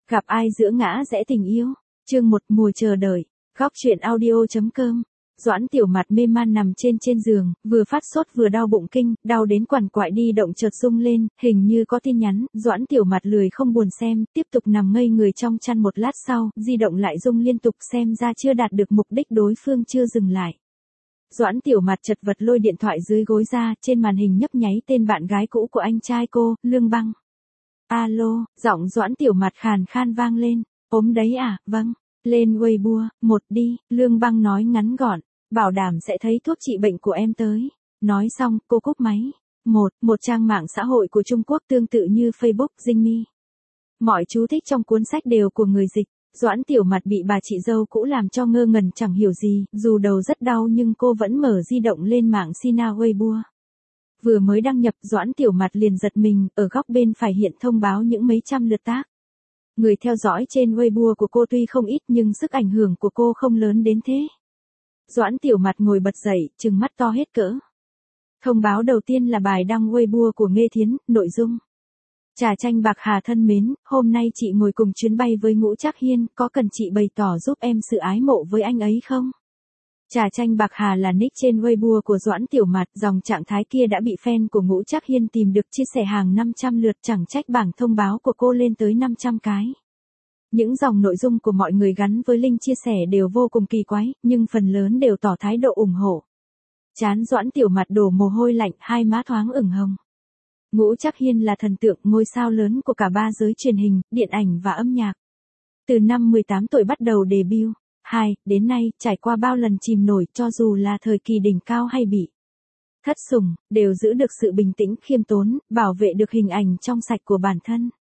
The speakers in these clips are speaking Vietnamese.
Gặp ai giữa ngã rẽ tình yêu. Chương 1 mùa chờ đợi. Góc truyện audio.com. Doãn Tiểu Mạt mê man nằm trên giường, vừa phát sốt vừa đau bụng kinh, đau đến quằn quại đi động chợt rung lên, hình như có tin nhắn. Doãn Tiểu Mạt lười không buồn xem, tiếp tục nằm ngây người trong chăn. Một lát sau, di động lại rung liên tục, xem ra chưa đạt được mục đích, đối phương chưa dừng lại. Doãn Tiểu Mạt chật vật lôi điện thoại dưới gối ra, trên màn hình nhấp nháy tên bạn gái cũ của anh trai cô, Lương Băng. Alo, giọng Doãn Tiểu Mạt khàn khan vang lên. Ốm đấy à, vâng. Lên Weibo, một đi, Lương Băng nói ngắn gọn, bảo đảm sẽ thấy thuốc trị bệnh của em tới. Nói xong, cô cúp máy. Một trang mạng xã hội của Trung Quốc tương tự như Facebook, Zingmi. Mọi chú thích trong cuốn sách đều của người dịch. Doãn Tiểu Mạt bị bà chị dâu cũ làm cho ngơ ngẩn chẳng hiểu gì, dù đầu rất đau nhưng cô vẫn mở di động lên mạng Sina Weibo. Vừa mới đăng nhập, Doãn Tiểu Mạt liền giật mình, ở góc bên phải hiện thông báo những mấy trăm lượt tác. Người theo dõi trên Weibo của cô tuy không ít nhưng sức ảnh hưởng của cô không lớn đến thế. Doãn Tiểu Mạt ngồi bật dậy, trừng mắt to hết cỡ. Thông báo đầu tiên là bài đăng Weibo của Nghê Thiến, nội dung. Trà Chanh Bạc Hà thân mến, hôm nay chị ngồi cùng chuyến bay với Ngũ Trác Hiên, có cần chị bày tỏ giúp em sự ái mộ với anh ấy không? Trà Chanh Bạc Hà là nick trên Weibo của Doãn Tiểu Mạt, dòng trạng thái kia đã bị fan của Ngũ Trác Hiên tìm được chia sẻ hàng 500 lượt, chẳng trách bảng thông báo của cô lên tới 500 cái. Những dòng nội dung của mọi người gắn với link chia sẻ đều vô cùng kỳ quái, nhưng phần lớn đều tỏ thái độ ủng hộ. Trán Doãn Tiểu Mạt đổ mồ hôi lạnh, hai má thoáng ửng hồng. Ngũ Trác Hiên là thần tượng, ngôi sao lớn của cả ba giới truyền hình, điện ảnh và âm nhạc. Từ năm 18 tuổi bắt đầu debut. Đến nay, trải qua bao lần chìm nổi, cho dù là thời kỳ đỉnh cao hay bị thất sủng, đều giữ được sự bình tĩnh khiêm tốn, bảo vệ được hình ảnh trong sạch của bản thân.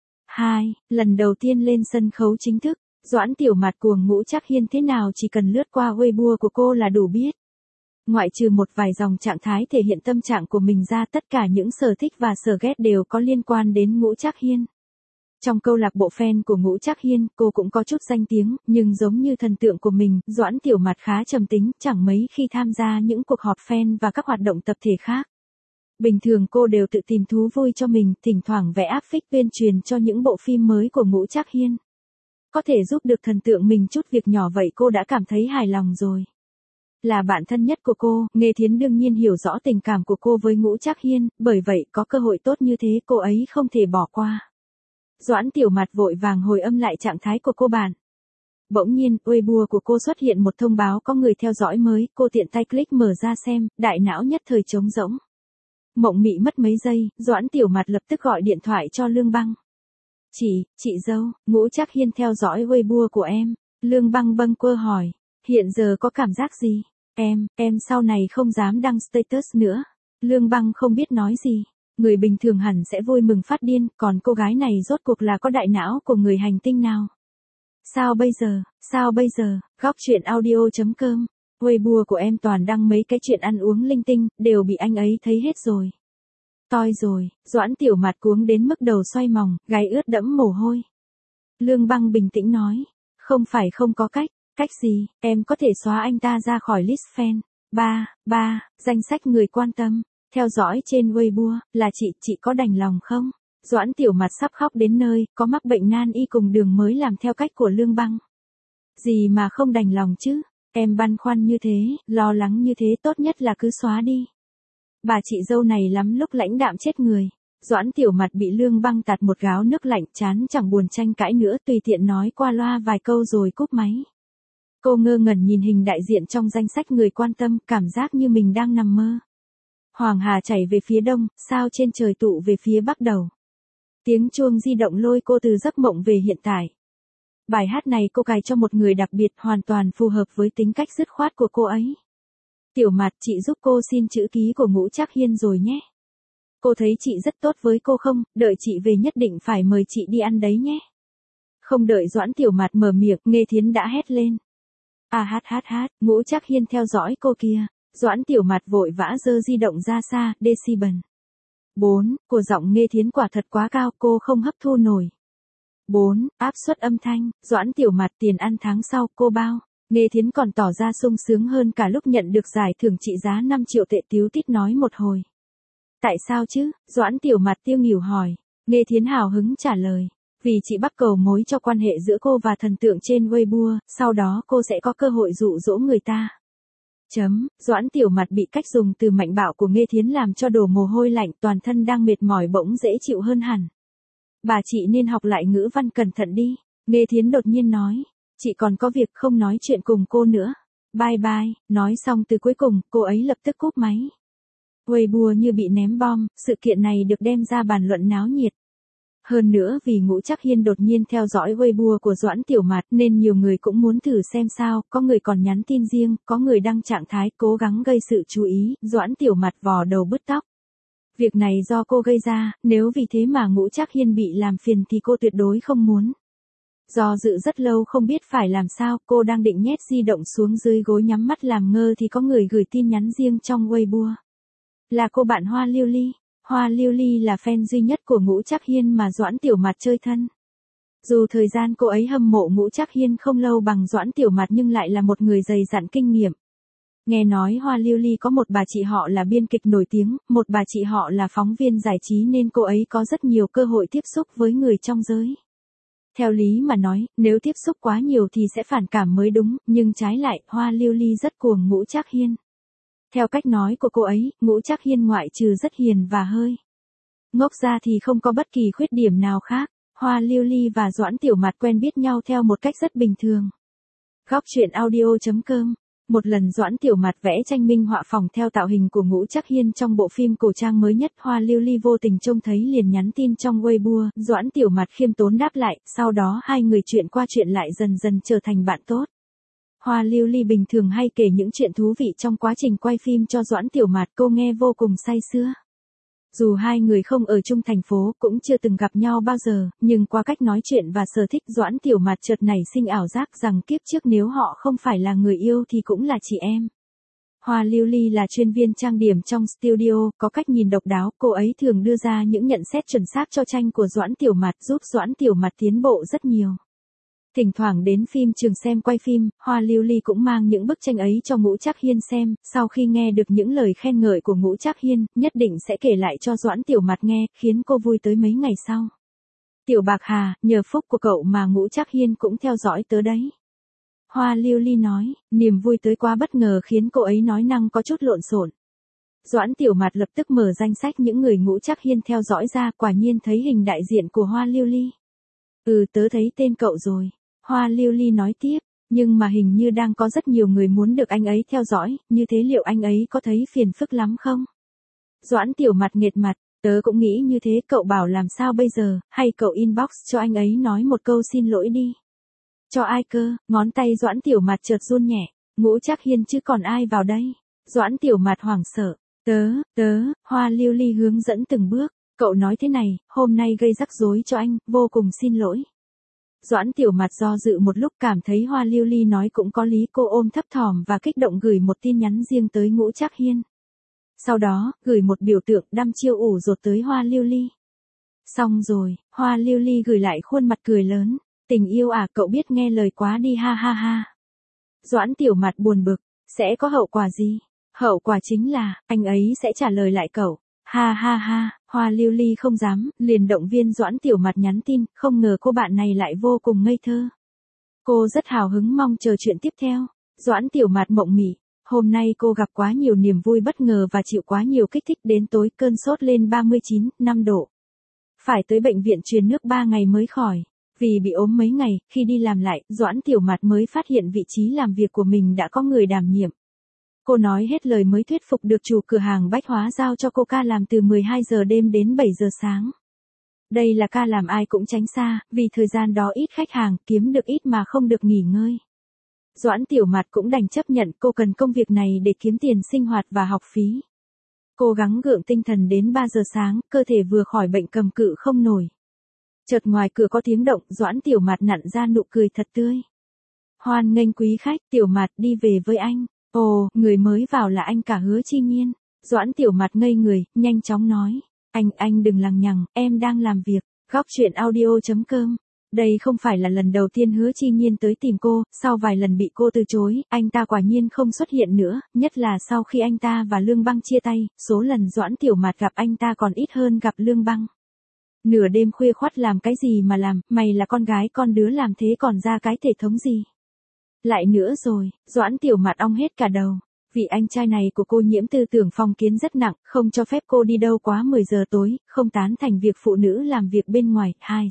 Lần đầu tiên lên sân khấu chính thức, Doãn Tiểu Mạt cuồng Ngũ Trác Hiên thế nào chỉ cần lướt qua Weibo của cô là đủ biết. Ngoại trừ một vài dòng trạng thái thể hiện tâm trạng của mình ra, tất cả những sở thích và sở ghét đều có liên quan đến Ngũ Trác Hiên. Trong câu lạc bộ fan của Ngũ Trác Hiên, cô cũng có chút danh tiếng, nhưng giống như thần tượng của mình, Doãn Tiểu Mạt khá trầm tính, chẳng mấy khi tham gia những cuộc họp fan và các hoạt động tập thể khác. Bình thường cô đều tự tìm thú vui cho mình, thỉnh thoảng vẽ áp phích tuyên truyền cho những bộ phim mới của Ngũ Trác Hiên. Có thể giúp được thần tượng mình chút việc nhỏ vậy cô đã cảm thấy hài lòng rồi. Là bạn thân nhất của cô, Nghê Thiến đương nhiên hiểu rõ tình cảm của cô với Ngũ Trác Hiên, bởi vậy có cơ hội tốt như thế cô ấy không thể bỏ qua. Doãn Tiểu Mạt vội vàng hồi âm lại trạng thái của cô bạn. Bỗng nhiên, Weibo của cô xuất hiện một thông báo có người theo dõi mới, cô tiện tay click mở ra xem, đại não nhất thời trống rỗng. Mộng mị mất mấy giây, Doãn Tiểu Mạt lập tức gọi điện thoại cho Lương Băng. Chị dâu, Ngũ Trác Hiên theo dõi Weibo của em. Lương Băng bâng quơ hỏi, hiện giờ có cảm giác gì? Em sau này không dám đăng status nữa. Lương Băng không biết nói gì. Người bình thường hẳn sẽ vui mừng phát điên, còn cô gái này rốt cuộc là có đại não của người hành tinh nào? Sao bây giờ, góc truyện audio.com. Weibo của em toàn đăng mấy cái chuyện ăn uống linh tinh, đều bị anh ấy thấy hết rồi. Toi rồi, Doãn Tiểu Mạt cuống đến mức đầu xoay mòng, gáy ướt đẫm mồ hôi. Lương Băng bình tĩnh nói, không phải không có cách gì, em có thể xóa anh ta ra khỏi list fan. Danh sách người quan tâm, theo dõi trên Weibo, là chị có đành lòng không? Doãn Tiểu Mạt sắp khóc đến nơi, có mắc bệnh nan y cùng đường mới làm theo cách của Lương Băng. Gì mà không đành lòng chứ? Em băn khoăn như thế, lo lắng như thế, tốt nhất là cứ xóa đi. Bà chị dâu này lắm lúc lãnh đạm chết người. Doãn Tiểu Mạt bị Lương Băng tạt một gáo nước lạnh, chán chẳng buồn tranh cãi nữa, tùy tiện nói qua loa vài câu rồi cúp máy. Cô ngơ ngẩn nhìn hình đại diện trong danh sách người quan tâm, cảm giác như mình đang nằm mơ. Hoàng hà chảy về phía đông, sao trên trời tụ về phía bắc đầu. Tiếng chuông di động lôi cô từ giấc mộng về hiện tại. Bài hát này cô cài cho một người đặc biệt, hoàn toàn phù hợp với tính cách dứt khoát của cô ấy. Tiểu Mạt, chị giúp cô xin chữ ký của Ngũ Trác Hiên rồi nhé. Cô thấy chị rất tốt với cô không, đợi chị về nhất định phải mời chị đi ăn đấy nhé. Không đợi Doãn Tiểu Mạt mở miệng, Nghê Thiến đã hét lên. Ngũ Trác Hiên theo dõi cô kìa. Doãn Tiểu Mạt vội vã giơ di động ra xa, decibel 4, của giọng Nghê Thiến quả thật quá cao, cô không hấp thu nổi. 4, áp suất âm thanh, Doãn Tiểu Mạt tiền ăn tháng sau, cô bao. Nghê Thiến còn tỏ ra sung sướng hơn cả lúc nhận được giải thưởng trị giá 5 triệu tệ, tíu tít nói một hồi. Tại sao chứ? Doãn Tiểu Mạt tiêu nghỉu hỏi. Nghê Thiến hào hứng trả lời. Vì chị Bắc cầu mối cho quan hệ giữa cô và thần tượng trên Weibo, sau đó cô sẽ có cơ hội dụ dỗ người ta. Doãn Tiểu Mặt bị cách dùng từ mạnh bạo của Nghê Thiến làm cho đổ mồ hôi lạnh, toàn thân đang mệt mỏi bỗng dễ chịu hơn hẳn. Bà chị nên học lại ngữ văn cẩn thận đi, Nghê Thiến đột nhiên nói. Chị còn có việc không nói chuyện cùng cô nữa. Bye bye, nói xong từ cuối cùng, cô ấy lập tức cúp máy. Weibo như bị ném bom, sự kiện này được đem ra bàn luận náo nhiệt. Hơn nữa vì Ngũ Trác Hiên đột nhiên theo dõi Weibo của Doãn Tiểu Mặt nên nhiều người cũng muốn thử xem sao, có người còn nhắn tin riêng, có người đăng trạng thái cố gắng gây sự chú ý, Doãn Tiểu Mặt vò đầu bứt tóc. Việc này do cô gây ra, nếu vì thế mà Ngũ Trác Hiên bị làm phiền thì cô tuyệt đối không muốn. Do dự rất lâu không biết phải làm sao, cô đang định nhét di động xuống dưới gối nhắm mắt làm ngơ thì có người gửi tin nhắn riêng trong Weibo. Là cô bạn Hoa Liêu Ly. Hoa Liêu Ly là fan duy nhất của Ngũ Trác Hiên mà Doãn Tiểu Mặt chơi thân. Dù thời gian cô ấy hâm mộ Ngũ Trác Hiên không lâu bằng Doãn Tiểu Mặt nhưng lại là một người dày dặn kinh nghiệm. Nghe nói Hoa Liêu Ly có một bà chị họ là biên kịch nổi tiếng, một bà chị họ là phóng viên giải trí nên cô ấy có rất nhiều cơ hội tiếp xúc với người trong giới. Theo lý mà nói, nếu tiếp xúc quá nhiều thì sẽ phản cảm mới đúng, nhưng trái lại, Hoa Liêu Ly rất cuồng Ngũ Trác Hiên. Theo cách nói của cô ấy, Ngũ Trác Hiên ngoại trừ rất hiền và hơi ngốc ra thì không có bất kỳ khuyết điểm nào khác. Hoa Liêu Ly và Doãn Tiểu Mặt quen biết nhau theo một cách rất bình thường. Góc truyện audio.com. Một lần Doãn Tiểu Mặt vẽ tranh minh họa phỏng theo tạo hình của Ngũ Trác Hiên trong bộ phim cổ trang mới nhất, Hoa Liêu Ly vô tình trông thấy liền nhắn tin trong Weibo, Doãn Tiểu Mặt khiêm tốn đáp lại, sau đó hai người chuyện qua chuyện lại dần dần trở thành bạn tốt. Hoa Liêu Ly bình thường hay kể những chuyện thú vị trong quá trình quay phim cho Doãn Tiểu Mặt, cô nghe vô cùng say sưa. Dù hai người không ở chung thành phố, cũng chưa từng gặp nhau bao giờ, nhưng qua cách nói chuyện và sở thích Doãn Tiểu Mặt chợt nảy sinh ảo giác rằng kiếp trước nếu họ không phải là người yêu thì cũng là chị em. Hoa Liêu Ly là chuyên viên trang điểm trong studio, có cách nhìn độc đáo, cô ấy thường đưa ra những nhận xét chuẩn xác cho tranh của Doãn Tiểu Mặt, giúp Doãn Tiểu Mặt tiến bộ rất nhiều. Thỉnh thoảng đến phim trường xem quay phim, Hoa Liêu Ly cũng mang những bức tranh ấy cho Ngũ Trác Hiên xem, sau khi nghe được những lời khen ngợi của Ngũ Trác Hiên, nhất định sẽ kể lại cho Doãn Tiểu Mặt nghe, khiến cô vui tới mấy ngày sau. Tiểu Bạc Hà, nhờ phúc của cậu mà Ngũ Trác Hiên cũng theo dõi tớ đấy. Hoa Liêu Ly nói, niềm vui tới quá bất ngờ khiến cô ấy nói năng có chút lộn xộn. Doãn Tiểu Mặt lập tức mở danh sách những người Ngũ Trác Hiên theo dõi ra, quả nhiên thấy hình đại diện của Hoa Liêu Ly. Tớ thấy tên cậu rồi. Hoa Liêu Ly nói tiếp, nhưng mà hình như đang có rất nhiều người muốn được anh ấy theo dõi, như thế liệu anh ấy có thấy phiền phức lắm không? Doãn Tiểu Mặt nghệt mặt, tớ cũng nghĩ như thế, cậu bảo làm sao bây giờ, hay cậu inbox cho anh ấy nói một câu xin lỗi đi. Cho ai cơ? Ngón tay Doãn Tiểu Mặt chợt run nhẹ, Ngũ Trác Hiên chứ còn ai vào đây? Doãn Tiểu Mặt hoảng sợ, Hoa Liêu Ly hướng dẫn từng bước, cậu nói thế này, hôm nay gây rắc rối cho anh, vô cùng xin lỗi. Doãn Tiểu Mặt do dự một lúc cảm thấy Hoa Liêu Ly nói cũng có lý, cô ôm thấp thỏm và kích động gửi một tin nhắn riêng tới Ngũ Trác Hiên. Sau đó, gửi một biểu tượng đăm chiêu ủ rột tới Hoa Liêu Ly. Xong rồi, Hoa Liêu Ly gửi lại khuôn mặt cười lớn, tình yêu à, cậu biết nghe lời quá đi ha ha ha. Doãn Tiểu Mặt buồn bực, sẽ có hậu quả gì? Hậu quả chính là, anh ấy sẽ trả lời lại cậu. Ha ha ha, Hoa Liêu Ly không dám, liền động viên Doãn Tiểu Mặt nhắn tin, không ngờ cô bạn này lại vô cùng ngây thơ. Cô rất hào hứng mong chờ chuyện tiếp theo. Doãn Tiểu Mặt mộng mị, hôm nay cô gặp quá nhiều niềm vui bất ngờ và chịu quá nhiều kích thích, đến tối cơn sốt lên 39,5 độ. Phải tới bệnh viện truyền nước 3 ngày mới khỏi. Vì bị ốm mấy ngày, khi đi làm lại, Doãn Tiểu Mặt mới phát hiện vị trí làm việc của mình đã có người đảm nhiệm. Cô nói hết lời mới thuyết phục được chủ cửa hàng bách hóa giao cho cô ca làm từ 12 giờ đêm đến 7 giờ sáng. Đây là ca làm ai cũng tránh xa, vì thời gian đó ít khách hàng, kiếm được ít mà không được nghỉ ngơi. Doãn Tiểu Mặt cũng đành chấp nhận, cô cần công việc này để kiếm tiền sinh hoạt và học phí. Cố gắng gượng tinh thần đến 3 giờ sáng, cơ thể vừa khỏi bệnh cầm cự không nổi. Chợt ngoài cửa có tiếng động, Doãn Tiểu Mặt nặn ra nụ cười thật tươi. Hoan nghênh quý khách, Tiểu Mặt đi về với anh. Ồ, người mới vào là anh cả Hứa Chi Nhiên. Doãn Tiểu Mặt ngây người, nhanh chóng nói. Anh đừng lằng nhằng, em đang làm việc. Góc truyện audio.com. Đây không phải là lần đầu tiên Hứa Chi Nhiên tới tìm cô, sau vài lần bị cô từ chối, anh ta quả nhiên không xuất hiện nữa, nhất là sau khi anh ta và Lương Băng chia tay, số lần Doãn Tiểu Mặt gặp anh ta còn ít hơn gặp Lương Băng. Nửa đêm khuya khoắt làm cái gì mà làm, mày là con gái con đứa làm thế còn ra cái thể thống gì. Lại nữa rồi, Doãn Tiểu Mạt ong hết cả đầu. Vị anh trai này của cô nhiễm tư tưởng phong kiến rất nặng, không cho phép cô đi đâu quá 10 giờ tối, không tán thành việc phụ nữ làm việc bên ngoài. Hai.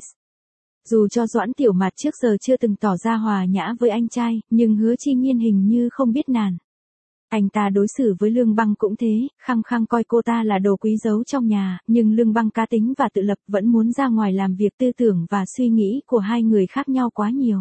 Dù cho Doãn Tiểu Mạt trước giờ chưa từng tỏ ra hòa nhã với anh trai, nhưng Hứa Chi Nhiên hình như không biết nản. Anh ta đối xử với Lương Băng cũng thế, khăng khăng coi cô ta là đồ quý giấu trong nhà, nhưng Lương Băng cá tính và tự lập vẫn muốn ra ngoài làm việc. Tư tưởng và suy nghĩ của hai người khác nhau quá nhiều.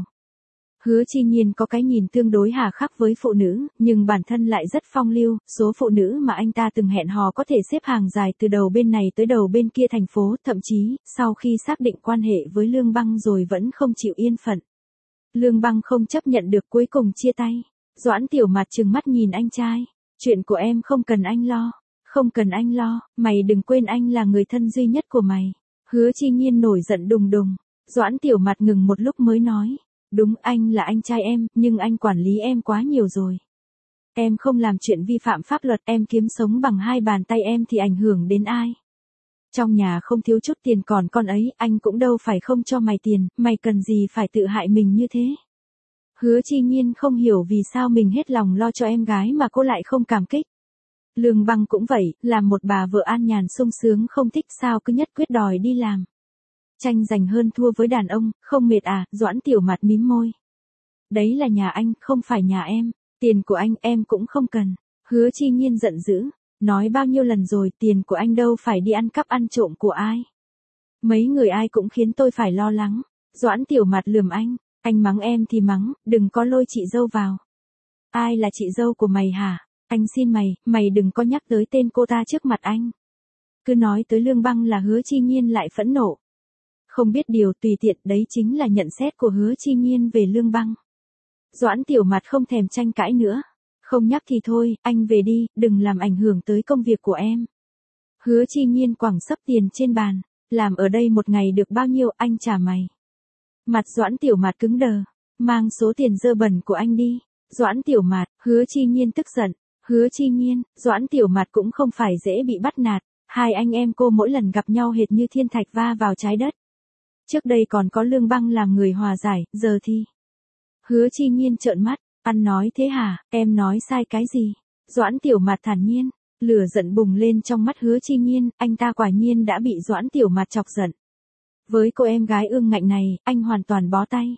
Hứa Chi Nhiên có cái nhìn tương đối hà khắc với phụ nữ, nhưng bản thân lại rất phong lưu, số phụ nữ mà anh ta từng hẹn hò có thể xếp hàng dài từ đầu bên này tới đầu bên kia thành phố, thậm chí, sau khi xác định quan hệ với Lương Băng rồi vẫn không chịu yên phận. Lương Băng không chấp nhận được cuối cùng chia tay. Doãn Tiểu Mạt trừng mắt nhìn anh trai. Chuyện của em không cần anh lo. Không cần anh lo, mày đừng quên anh là người thân duy nhất của mày. Hứa Chi Nhiên nổi giận đùng đùng. Doãn Tiểu Mạt ngừng một lúc mới nói. Đúng, anh là anh trai em, nhưng anh quản lý em quá nhiều rồi. Em không làm chuyện vi phạm pháp luật, em kiếm sống bằng hai bàn tay em thì ảnh hưởng đến ai. Trong nhà không thiếu chút tiền còn con ấy, anh cũng đâu phải không cho mày tiền, mày cần gì phải tự hại mình như thế. Hứa Chi Nhiên không hiểu vì sao mình hết lòng lo cho em gái mà cô lại không cảm kích. Lương Băng cũng vậy, làm một bà vợ an nhàn sung sướng không thích sao cứ nhất quyết đòi đi làm. Tranh giành hơn thua với đàn ông, không mệt à, Doãn Tiểu Mạt mím môi. Đấy là nhà anh, không phải nhà em, tiền của anh em cũng không cần. Hứa Chi Nhiên giận dữ, nói bao nhiêu lần rồi, tiền của anh đâu phải đi ăn cắp ăn trộm của ai. Mấy người ai cũng khiến tôi phải lo lắng. Doãn Tiểu Mạt lườm anh mắng em thì mắng, đừng có lôi chị dâu vào. Ai là chị dâu của mày hả? Anh xin mày đừng có nhắc tới tên cô ta trước mặt anh. Cứ nói tới Lương Băng là Hứa Chi Nhiên lại phẫn nộ. Không biết điều, tùy tiện, đấy chính là nhận xét của Hứa Chi Nhiên về Lương Băng. Doãn Tiểu Mạt không thèm tranh cãi nữa. Không nhắc thì thôi, anh về đi, đừng làm ảnh hưởng tới công việc của em. Hứa Chi Nhiên quẳng sấp tiền trên bàn. Làm ở đây một ngày được bao nhiêu, anh trả mày. Mặt Doãn Tiểu Mạt cứng đờ. Mang số tiền dơ bẩn của anh đi. Doãn Tiểu Mạt, Hứa Chi Nhiên tức giận. Hứa Chi Nhiên, Doãn Tiểu Mạt cũng không phải dễ bị bắt nạt. Hai anh em cô mỗi lần gặp nhau hệt như thiên thạch va vào trái đất. Trước đây còn có Lương Băng làm người hòa giải, giờ thì. Hứa Chi Nhiên trợn mắt, ăn nói thế hả, em nói sai cái gì? Doãn Tiểu Mạt thản nhiên, lửa giận bùng lên trong mắt Hứa Chi Nhiên, anh ta quả nhiên đã bị Doãn Tiểu Mạt chọc giận. Với cô em gái ương ngạnh này, anh hoàn toàn bó tay.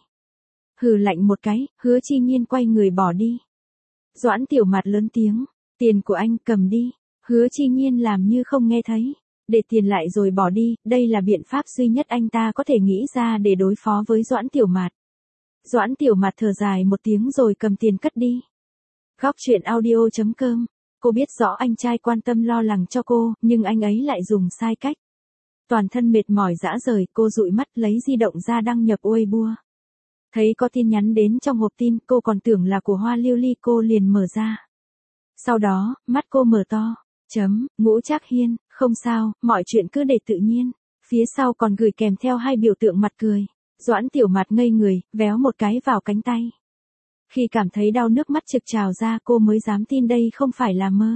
Hừ lạnh một cái, Hứa Chi Nhiên quay người bỏ đi. Doãn Tiểu Mạt lớn tiếng, tiền của anh cầm đi. Hứa Chi Nhiên làm như không nghe thấy. Để tiền lại rồi bỏ đi, đây là biện pháp duy nhất anh ta có thể nghĩ ra để đối phó với Doãn Tiểu Mạt. Doãn Tiểu Mạt thở dài một tiếng rồi cầm tiền cất đi. Góc truyện audio.com. Cô biết rõ anh trai quan tâm lo lắng cho cô, nhưng anh ấy lại dùng sai cách. Toàn thân mệt mỏi rã rời, cô dụi mắt lấy di động ra đăng nhập Weibo. Thấy có tin nhắn đến trong hộp tin, cô còn tưởng là của Hoa Lưu Ly, cô liền mở ra. Sau đó, mắt cô mở to. Ngũ Trác Hiên, không sao, mọi chuyện cứ để tự nhiên. Phía sau còn gửi kèm theo hai biểu tượng mặt cười. Doãn Tiểu Mạt ngây người, véo một cái vào cánh tay. Khi cảm thấy đau nước mắt trực trào ra cô mới dám tin đây không phải là mơ.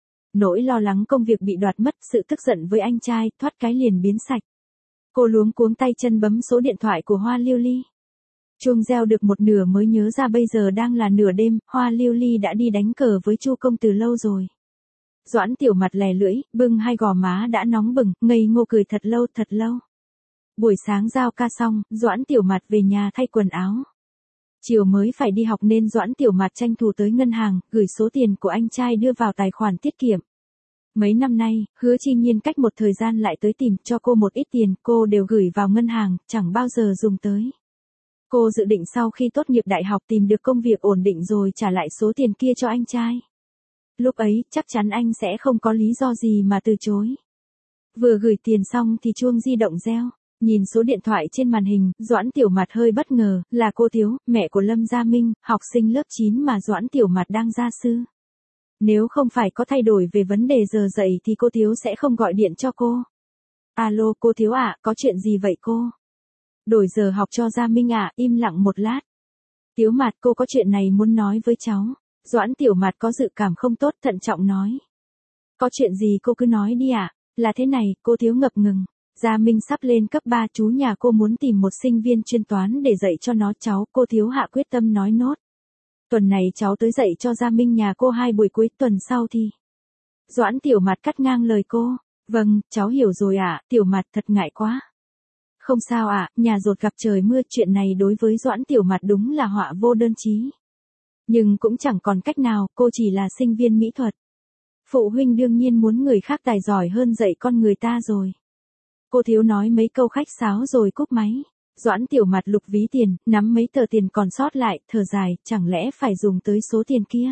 Nỗi lo lắng công việc bị đoạt mất, sự tức giận với anh trai, thoát cái liền biến sạch. Cô luống cuống tay chân bấm số điện thoại của Hoa Lưu Ly. Chuông reo được một nửa mới nhớ ra bây giờ đang là nửa đêm, Hoa Lưu Ly đã đi đánh cờ với Chu Công từ lâu rồi. Doãn Tiểu Mạt lè lưỡi, bưng hai gò má đã nóng bừng, ngây ngô cười thật lâu. Buổi sáng giao ca xong, Doãn Tiểu Mạt về nhà thay quần áo. Chiều mới phải đi học nên Doãn Tiểu Mạt tranh thủ tới ngân hàng, gửi số tiền của anh trai đưa vào tài khoản tiết kiệm. Mấy năm nay, Hứa Chi Nhiên cách một thời gian lại tới tìm cho cô một ít tiền, cô đều gửi vào ngân hàng, chẳng bao giờ dùng tới. Cô dự định sau khi tốt nghiệp đại học tìm được công việc ổn định rồi trả lại số tiền kia cho anh trai. Lúc ấy, chắc chắn anh sẽ không có lý do gì mà từ chối. Vừa gửi tiền xong thì chuông di động reo. Nhìn số điện thoại trên màn hình, Doãn Tiểu Mạt hơi bất ngờ, là cô Thiếu, mẹ của Lâm Gia Minh, học sinh lớp 9 mà Doãn Tiểu Mạt đang gia sư. Nếu không phải có thay đổi về vấn đề giờ dạy thì cô Thiếu sẽ không gọi điện cho cô. Alo cô Thiếu ạ, có chuyện gì vậy cô? Đổi giờ học cho Gia Minh ạ, im lặng một lát. Tiểu Mạt, cô có chuyện này muốn nói với cháu. Doãn Tiểu Mạt có dự cảm không tốt, thận trọng nói. Có chuyện gì cô cứ nói đi ạ. Là thế này, cô Thiếu ngập ngừng. Gia Minh sắp lên cấp 3, chú nhà cô muốn tìm một sinh viên chuyên toán để dạy cho nó. Cháu cô Thiếu Hạ quyết tâm nói nốt. Tuần này cháu tới dạy cho Gia Minh nhà cô 2 buổi, cuối tuần sau thì. Doãn Tiểu Mạt cắt ngang lời cô. Vâng, cháu hiểu rồi ạ. Tiểu Mạt thật ngại quá. Không sao ạ, nhà dột gặp trời mưa, chuyện này đối với Doãn Tiểu Mạt đúng là họa vô đơn chí. Nhưng cũng chẳng còn cách nào, cô chỉ là sinh viên mỹ thuật. Phụ huynh đương nhiên muốn người khác tài giỏi hơn dạy con người ta rồi. Cô Thiếu nói mấy câu khách sáo rồi cúp máy. Doãn Tiểu Mạt lục ví tiền, nắm mấy tờ tiền còn sót lại, thở dài, chẳng lẽ phải dùng tới số tiền kia.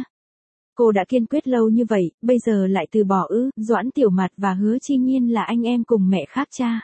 Cô đã kiên quyết lâu như vậy, bây giờ lại từ bỏ ư? Doãn Tiểu Mạt và Hứa Chi Nhiên là anh em cùng mẹ khác cha.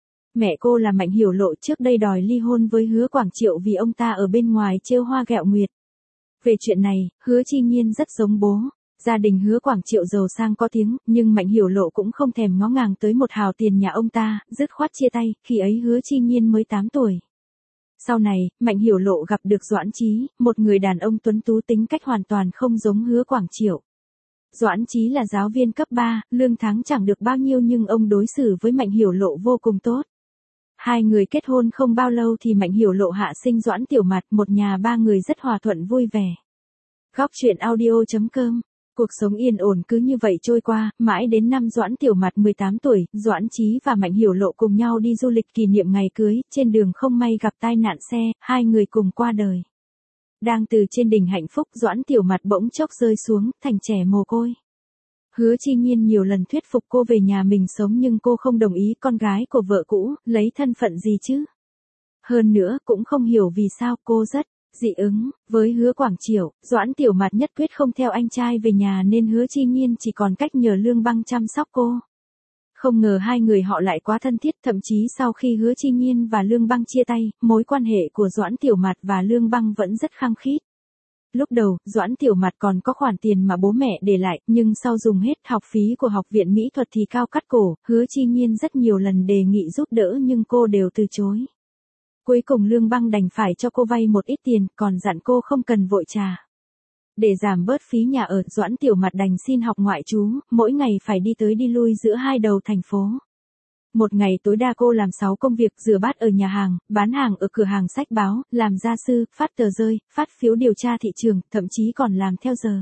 Mẹ cô là Mạnh Hiểu Lộ, trước đây đòi ly hôn với Hứa Quảng Triệu vì ông ta ở bên ngoài trêu hoa ghẹo nguyệt. Về chuyện này, Hứa Chi Nhiên rất giống bố. Gia đình Hứa Quảng Triệu giàu sang có tiếng, nhưng Mạnh Hiểu Lộ cũng không thèm ngó ngàng tới một hào tiền nhà ông ta, dứt khoát chia tay, khi ấy Hứa Chi Nhiên mới 8 tuổi. Sau này, Mạnh Hiểu Lộ gặp được Doãn Chí, một người đàn ông tuấn tú tính cách hoàn toàn không giống Hứa Quảng Triệu. Doãn Chí là giáo viên cấp 3, lương tháng chẳng được bao nhiêu nhưng ông đối xử với Mạnh Hiểu Lộ vô cùng tốt. Hai người kết hôn không bao lâu thì Mạnh Hiểu Lộ hạ sinh Doãn Tiểu Mạt, một nhà 3 người rất hòa thuận vui vẻ. Góc truyện audio.com. Cuộc sống yên ổn cứ như vậy trôi qua, mãi đến năm Doãn Tiểu Mạt 18 tuổi, Doãn Chí và Mạnh Hiểu Lộ cùng nhau đi du lịch kỷ niệm ngày cưới, trên đường không may gặp tai nạn xe, hai người cùng qua đời. Đang từ trên đỉnh hạnh phúc, Doãn Tiểu Mạt bỗng chốc rơi xuống, thành trẻ mồ côi. Hứa Chi Nhiên nhiều lần thuyết phục cô về nhà mình sống nhưng cô không đồng ý, con gái của vợ cũ, lấy thân phận gì chứ? Hơn nữa, cũng không hiểu vì sao cô rất dị ứng với Hứa Quảng Triệu. Doãn Tiểu Mạt nhất quyết không theo anh trai về nhà nên Hứa Chi Nhiên chỉ còn cách nhờ Lương Băng chăm sóc cô. Không ngờ hai người họ lại quá thân thiết, thậm chí sau khi Hứa Chi Nhiên và Lương Băng chia tay, mối quan hệ của Doãn Tiểu Mạt và Lương Băng vẫn rất khăng khít. Lúc đầu, Doãn Tiểu Mạt còn có khoản tiền mà bố mẹ để lại, nhưng sau dùng hết học phí của học viện mỹ thuật thì cao cắt cổ. Hứa Chi Nhiên rất nhiều lần đề nghị giúp đỡ nhưng cô đều từ chối. Cuối cùng Lương Băng đành phải cho cô vay một ít tiền, còn dặn cô không cần vội trả. Để giảm bớt phí nhà ở, Doãn Tiểu Mạt đành xin học ngoại trú, mỗi ngày phải đi tới đi lui giữa hai đầu thành phố. Một ngày tối đa cô làm 6 công việc: rửa bát ở nhà hàng, bán hàng ở cửa hàng sách báo, làm gia sư, phát tờ rơi, phát phiếu điều tra thị trường, thậm chí còn làm theo giờ.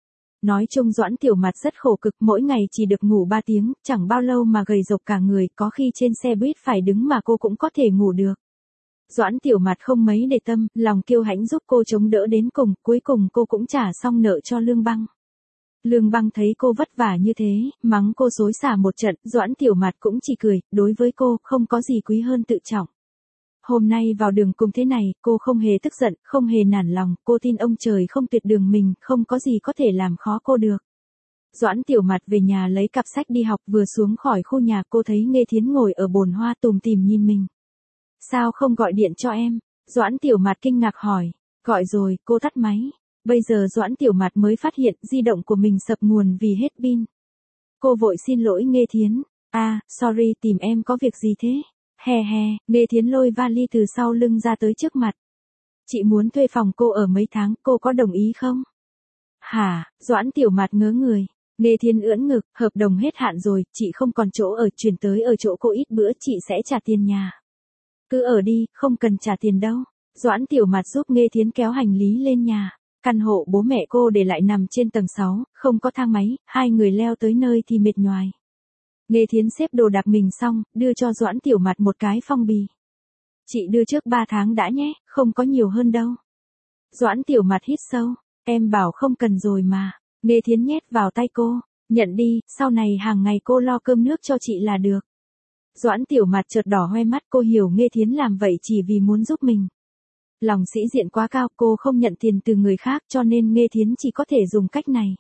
Nói chung Doãn Tiểu Mạt rất khổ cực, mỗi ngày chỉ được ngủ 3 tiếng, chẳng bao lâu mà gầy rộc cả người, có khi trên xe buýt phải đứng mà cô cũng có thể ngủ được. Doãn Tiểu Mạt không mấy để tâm, lòng kiêu hãnh giúp cô chống đỡ đến cùng, cuối cùng cô cũng trả xong nợ cho Lương Băng. Lương Băng thấy cô vất vả như thế, mắng cô xối xả một trận, Doãn Tiểu Mạt cũng chỉ cười, đối với cô, không có gì quý hơn tự trọng. Hôm nay vào đường cùng thế này, cô không hề tức giận, không hề nản lòng, cô tin ông trời không tuyệt đường mình, không có gì có thể làm khó cô được. Doãn Tiểu Mạt về nhà lấy cặp sách đi học, vừa xuống khỏi khu nhà cô thấy Nghê Thiến ngồi ở bồn hoa tùm tìm nhìn mình. Sao không gọi điện cho em? Doãn Tiểu Mạt kinh ngạc hỏi. Gọi rồi, cô tắt máy. Bây giờ Doãn Tiểu Mạt mới phát hiện di động của mình sập nguồn vì hết pin. Cô vội xin lỗi Nghê Thiến. Sorry, tìm em có việc gì thế? He he, Nghê Thiến lôi vali từ sau lưng ra tới trước mặt. Chị muốn thuê phòng cô ở mấy tháng, cô có đồng ý không? Hả? Doãn Tiểu Mạt ngớ người. Nghê Thiến ưỡn ngực, hợp đồng hết hạn rồi, chị không còn chỗ ở, chuyển tới ở chỗ cô ít bữa chị sẽ trả tiền nhà. Cứ ở đi, không cần trả tiền đâu. Doãn Tiểu Mạt giúp Nghê Thiến kéo hành lý lên nhà. Căn hộ bố mẹ cô để lại nằm trên tầng 6, không có thang máy, hai người leo tới nơi thì mệt nhoài. Nghê Thiến xếp đồ đạc mình xong, đưa cho Doãn Tiểu Mạt một cái phong bì. Chị đưa trước 3 tháng đã nhé, không có nhiều hơn đâu. Doãn Tiểu Mạt hít sâu, em bảo không cần rồi mà. Nghê Thiến nhét vào tay cô, nhận đi, sau này hàng ngày cô lo cơm nước cho chị là được. Doãn Tiểu Mạt chợt đỏ hoe mắt, cô hiểu Nghê Thiến làm vậy chỉ vì muốn giúp mình. Lòng sĩ diện quá cao, cô không nhận tiền từ người khác cho nên Nghê Thiến chỉ có thể dùng cách này.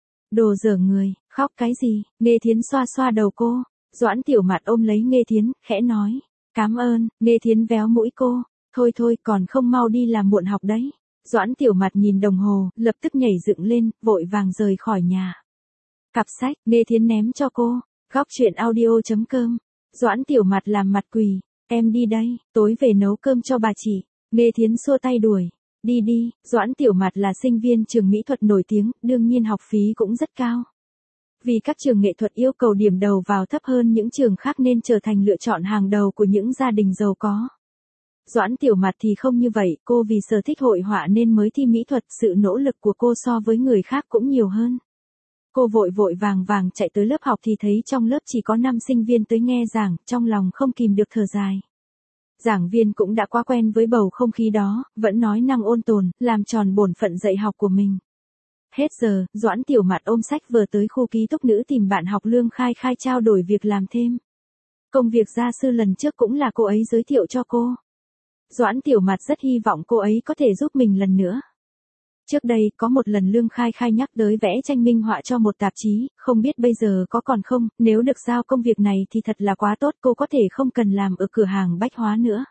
Đồ dở người, khóc cái gì? Nghê Thiến xoa xoa đầu cô. Doãn Tiểu Mạt ôm lấy Nghê Thiến, khẽ nói. Cảm ơn. Nghê Thiến véo mũi cô. Thôi thôi, còn không mau đi làm muộn học đấy. Doãn Tiểu Mạt nhìn đồng hồ, lập tức nhảy dựng lên, vội vàng rời khỏi nhà. Cặp sách, Nghê Thiến ném cho cô. Góc truyện audio.com. Doãn Tiểu Mạt làm mặt quỳ. Em đi đây, tối về nấu cơm cho bà chị. Nghê Thiến xua tay đuổi. Đi đi, Doãn Tiểu Mạt là sinh viên trường mỹ thuật nổi tiếng, đương nhiên học phí cũng rất cao. Vì các trường nghệ thuật yêu cầu điểm đầu vào thấp hơn những trường khác nên trở thành lựa chọn hàng đầu của những gia đình giàu có. Doãn Tiểu Mạt thì không như vậy, cô vì sở thích hội họa nên mới thi mỹ thuật, sự nỗ lực của cô so với người khác cũng nhiều hơn. Cô vội vội vàng vàng chạy tới lớp học thì thấy trong lớp chỉ có 5 sinh viên tới nghe giảng, trong lòng không kìm được thở dài. Giảng viên cũng đã quá quen với bầu không khí đó, vẫn nói năng ôn tồn, làm tròn bổn phận dạy học của mình. Hết giờ, Doãn Tiểu Mạt ôm sách vở tới khu ký túc nữ tìm bạn học Lương Khai Khai trao đổi việc làm thêm. Công việc gia sư lần trước cũng là cô ấy giới thiệu cho cô. Doãn Tiểu Mạt rất hy vọng cô ấy có thể giúp mình lần nữa. Trước đây, có một lần Lương Khai Khai nhắc tới vẽ tranh minh họa cho một tạp chí, không biết bây giờ có còn không, nếu được giao công việc này thì thật là quá tốt, cô có thể không cần làm ở cửa hàng bách hóa nữa.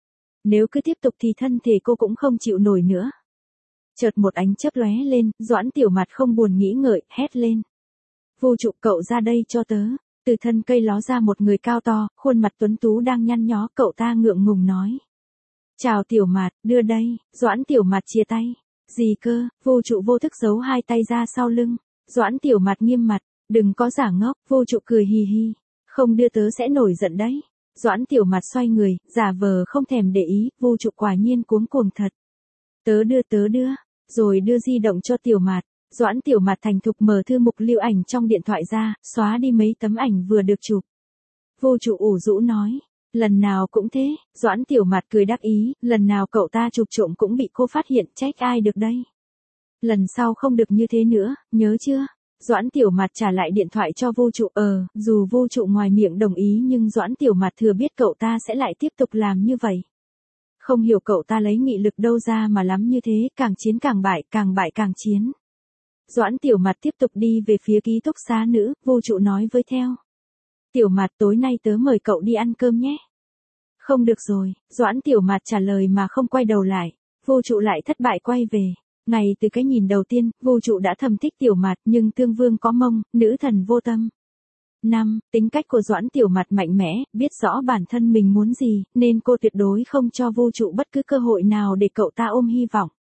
Nếu cứ tiếp tục thì thân thể cô cũng không chịu nổi nữa. Chợt một ánh chớp lóe lên, Doãn Tiểu Mạt không buồn nghĩ ngợi, hét lên. Vô Trụ, cậu ra đây cho tớ. Từ thân cây ló ra một người cao to, khuôn mặt tuấn tú đang nhăn nhó, cậu ta ngượng ngùng nói. Chào Tiểu Mạt, đưa đây. Doãn Tiểu Mạt chia tay. Gì cơ? Vô Trụ vô thức giấu hai tay ra sau lưng. Doãn Tiểu Mạt nghiêm mặt, đừng có giả ngốc. Vô Trụ cười hì hì. Không đưa tớ sẽ nổi giận đấy. Doãn Tiểu Mạt xoay người, giả vờ không thèm để ý. Vô Trụ quả nhiên cuống cuồng thật. Tớ đưa. Rồi đưa di động cho Tiểu Mạt. Doãn Tiểu Mạt thành thục mở thư mục lưu ảnh trong điện thoại ra, xóa đi mấy tấm ảnh vừa được chụp. Vô Trụ ủ rũ nói. Lần nào cũng thế. Doãn Tiểu Mạt cười đắc ý, lần nào cậu ta chụp trộm cũng bị cô phát hiện, trách ai được đây. Lần sau không được như thế nữa, nhớ chưa? Doãn Tiểu Mạt trả lại điện thoại cho Vô Trụ. Dù Vô Trụ ngoài miệng đồng ý nhưng Doãn Tiểu Mạt thừa biết cậu ta sẽ lại tiếp tục làm như vậy. Không hiểu cậu ta lấy nghị lực đâu ra mà lắm như thế, càng chiến càng bại càng chiến. Doãn Tiểu Mạt tiếp tục đi về phía ký túc xá nữ, Vô Trụ nói với theo. Tiểu Mạt, tối nay tớ mời cậu đi ăn cơm nhé. Không được rồi, Doãn Tiểu Mạt trả lời mà không quay đầu lại. Vô Trụ lại thất bại quay về. Ngay từ cái nhìn đầu tiên, Vô Trụ đã thầm thích Tiểu Mạt, nhưng tương vương có mông, nữ thần vô tâm. 5. Tính cách của Doãn Tiểu Mạt mạnh mẽ, biết rõ bản thân mình muốn gì, nên cô tuyệt đối không cho Vô Trụ bất cứ cơ hội nào để cậu ta ôm hy vọng.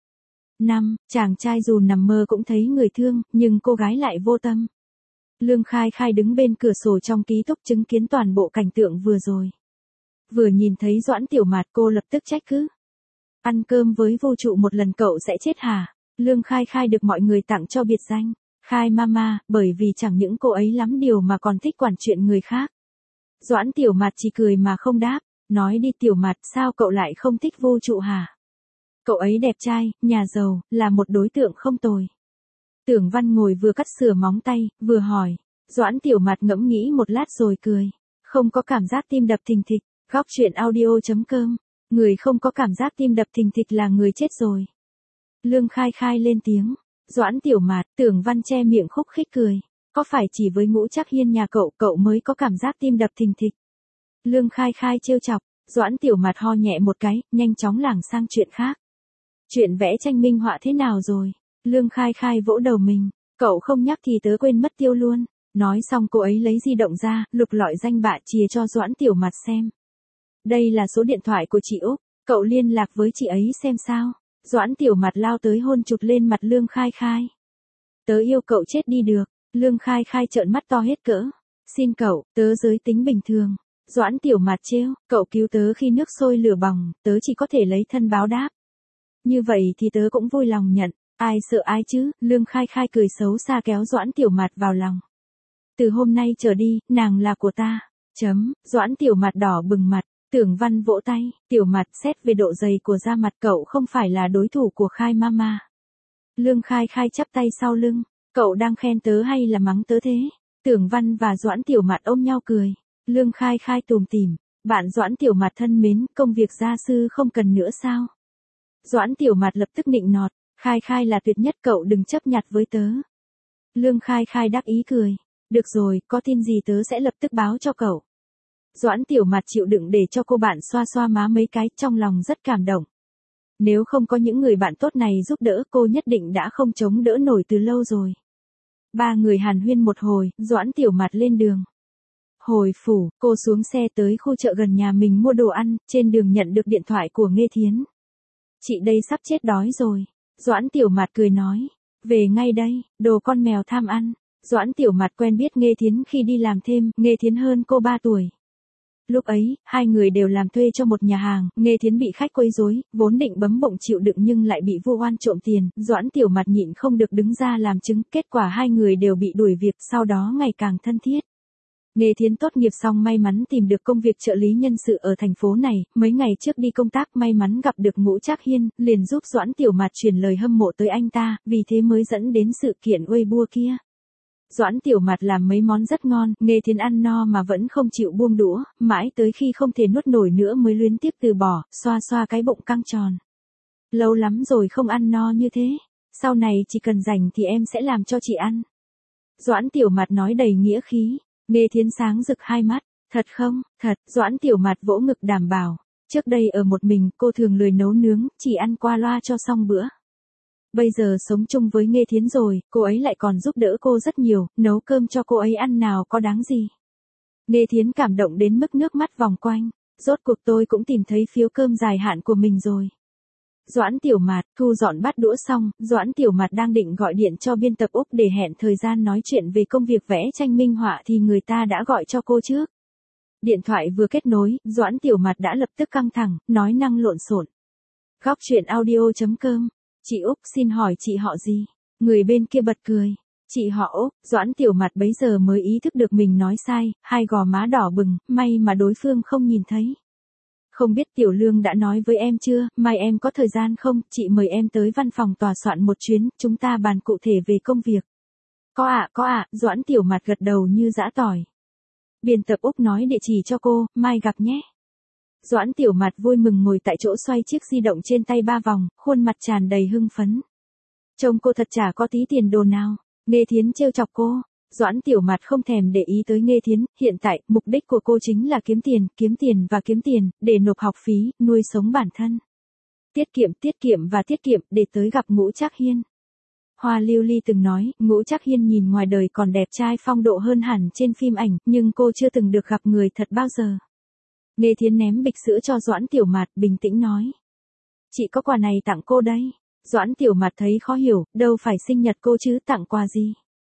5. Chàng trai dù nằm mơ cũng thấy người thương, nhưng cô gái lại vô tâm. Lương Khai Khai đứng bên cửa sổ trong ký túc chứng kiến toàn bộ cảnh tượng vừa rồi. Vừa nhìn thấy Doãn Tiểu Mạt cô lập tức trách cứ. Ăn cơm với Vô Trụ một lần cậu sẽ chết hả? Lương Khai Khai được mọi người tặng cho biệt danh Khai Mama, bởi vì chẳng những cô ấy lắm điều mà còn thích quản chuyện người khác. Doãn Tiểu Mạt chỉ cười mà không đáp, nói đi Tiểu Mạt, sao cậu lại không thích Vô Trụ hả? Cậu ấy đẹp trai, nhà giàu, là một đối tượng không tồi. Tưởng Văn ngồi vừa cắt sửa móng tay, vừa hỏi. Doãn Tiểu Mạt ngẫm nghĩ một lát rồi cười. Không có cảm giác tim đập thình thịch. Góc truyện audio.com. Người không có cảm giác tim đập thình thịch là người chết rồi. Lương Khai Khai lên tiếng. Doãn Tiểu Mạt, Tưởng Văn che miệng khúc khích cười. Có phải chỉ với Ngũ Trác Hiên nhà cậu mới có cảm giác tim đập thình thịch? Lương Khai Khai trêu chọc. Doãn Tiểu Mạt ho nhẹ một cái, nhanh chóng lảng sang chuyện khác. Chuyện vẽ tranh minh họa thế nào rồi? Lương Khai Khai vỗ đầu mình. Cậu không nhắc thì tớ quên mất tiêu luôn. Nói xong cô ấy lấy di động ra, lục lọi danh bạ chìa cho Doãn Tiểu Mạt xem. Đây là số điện thoại của chị Úc, cậu liên lạc với chị ấy xem sao. Doãn Tiểu Mạt lao tới hôn chụt lên mặt Lương Khai Khai. Tớ yêu cậu chết đi được. Lương Khai Khai trợn mắt to hết cỡ. Xin cậu, tớ giới tính bình thường. Doãn Tiểu Mạt trêu, cậu cứu tớ khi nước sôi lửa bỏng, tớ chỉ có thể lấy thân báo đáp. Như vậy thì tớ cũng vui lòng nhận. Ai sợ ai chứ? Lương Khai Khai cười xấu xa kéo Doãn Tiểu Mạt vào lòng. Từ hôm nay trở đi, nàng là của ta. Doãn Tiểu Mạt đỏ bừng mặt. Tưởng Văn vỗ tay. Tiểu Mạt, xét về độ dày của da mặt cậu không phải là đối thủ của Khai Mama. Lương Khai Khai chắp tay sau lưng. Cậu đang khen tớ hay là mắng tớ thế? Tưởng Văn và Doãn Tiểu Mạt ôm nhau cười. Lương Khai Khai tủm tỉm. Bạn Doãn Tiểu Mạt thân mến, công việc gia sư không cần nữa sao? Doãn Tiểu Mạt lập tức nịnh nọt. Khai Khai là tuyệt nhất, cậu đừng chấp nhặt với tớ. Lương Khai Khai đắc ý cười. Được rồi, có tin gì tớ sẽ lập tức báo cho cậu. Doãn Tiểu Mạt chịu đựng để cho cô bạn xoa xoa má mấy cái, trong lòng rất cảm động. Nếu không có những người bạn tốt này giúp đỡ cô nhất định đã không chống đỡ nổi từ lâu rồi. Ba người hàn huyên một hồi, Doãn Tiểu Mạt lên đường. Hồi phủ, cô xuống xe tới khu chợ gần nhà mình mua đồ ăn, trên đường nhận được điện thoại của Nghê Thiến. Chị đây sắp chết đói rồi. Doãn Tiểu Mạt cười nói. Về ngay đây, đồ con mèo tham ăn. Doãn Tiểu Mạt quen biết Nghê Thiến khi đi làm thêm, Nghê Thiến hơn cô 3 tuổi. Lúc ấy, hai người đều làm thuê cho một nhà hàng, Nghê Thiến bị khách quấy rối, vốn định bấm bụng chịu đựng nhưng lại bị vu oan trộm tiền, Doãn Tiểu Mạt nhịn không được đứng ra làm chứng, kết quả hai người đều bị đuổi việc, sau đó ngày càng thân thiết. Nghê Thiến tốt nghiệp xong may mắn tìm được công việc trợ lý nhân sự ở thành phố này, mấy ngày trước đi công tác may mắn gặp được Ngũ Trác Hiên, liền giúp Doãn Tiểu Mạt truyền lời hâm mộ tới anh ta, vì thế mới dẫn đến sự kiện Weibo kia. Doãn Tiểu Mạt làm mấy món rất ngon, Nghê Thiến ăn no mà vẫn không chịu buông đũa, mãi tới khi không thể nuốt nổi nữa mới luyến tiếc từ bỏ, xoa xoa cái bụng căng tròn. Lâu lắm rồi không ăn no như thế, sau này chỉ cần rảnh thì em sẽ làm cho chị ăn. Doãn Tiểu Mạt nói đầy nghĩa khí, Nghê Thiến sáng rực hai mắt, thật không, thật, Doãn Tiểu Mạt vỗ ngực đảm bảo, trước đây ở một mình cô thường lười nấu nướng, chỉ ăn qua loa cho xong bữa. Bây giờ sống chung với Nghê Thiến rồi, cô ấy lại còn giúp đỡ cô rất nhiều, nấu cơm cho cô ấy ăn nào có đáng gì. Nghê Thiến cảm động đến mức nước mắt vòng quanh, rốt cuộc tôi cũng tìm thấy phiếu cơm dài hạn của mình rồi. Doãn Tiểu Mạt, thu dọn bát đũa xong, Doãn Tiểu Mạt đang định gọi điện cho biên tập Úc để hẹn thời gian nói chuyện về công việc vẽ tranh minh họa thì người ta đã gọi cho cô trước. Điện thoại vừa kết nối, Doãn Tiểu Mạt đã lập tức căng thẳng, nói năng lộn xộn. Góc chuyện audio.com. Chị Úc xin hỏi chị họ gì? Người bên kia bật cười. Chị họ Úc, Doãn Tiểu Mạt bấy giờ mới ý thức được mình nói sai, hai gò má đỏ bừng, may mà đối phương không nhìn thấy. Không biết Tiểu Lương đã nói với em chưa, mai em có thời gian không, chị mời em tới văn phòng tòa soạn một chuyến, chúng ta bàn cụ thể về công việc. Có ạ, Doãn Tiểu Mạt gật đầu như giã tỏi. Biên tập Úc nói địa chỉ cho cô, mai gặp nhé. Doãn Tiểu Mạt vui mừng ngồi tại chỗ xoay chiếc di động trên tay 3 vòng, khuôn mặt tràn đầy hưng phấn. Trông cô thật chả có tí tiền đồ nào. Nghê Thiến trêu chọc cô. Doãn Tiểu Mạt không thèm để ý tới Nghê Thiến, hiện tại, mục đích của cô chính là kiếm tiền và kiếm tiền, để nộp học phí, nuôi sống bản thân. Tiết kiệm, để tới gặp Ngũ Trác Hiên. Hoa Lưu Ly từng nói, Ngũ Trác Hiên nhìn ngoài đời còn đẹp trai phong độ hơn hẳn trên phim ảnh, nhưng cô chưa từng được gặp người thật bao giờ. Nghê Thiến ném bịch sữa cho Doãn Tiểu Mạt, bình tĩnh nói. Chị có quà này tặng cô đây. Doãn Tiểu Mạt thấy khó hiểu, đâu phải sinh nhật cô chứ, tặng quà gì.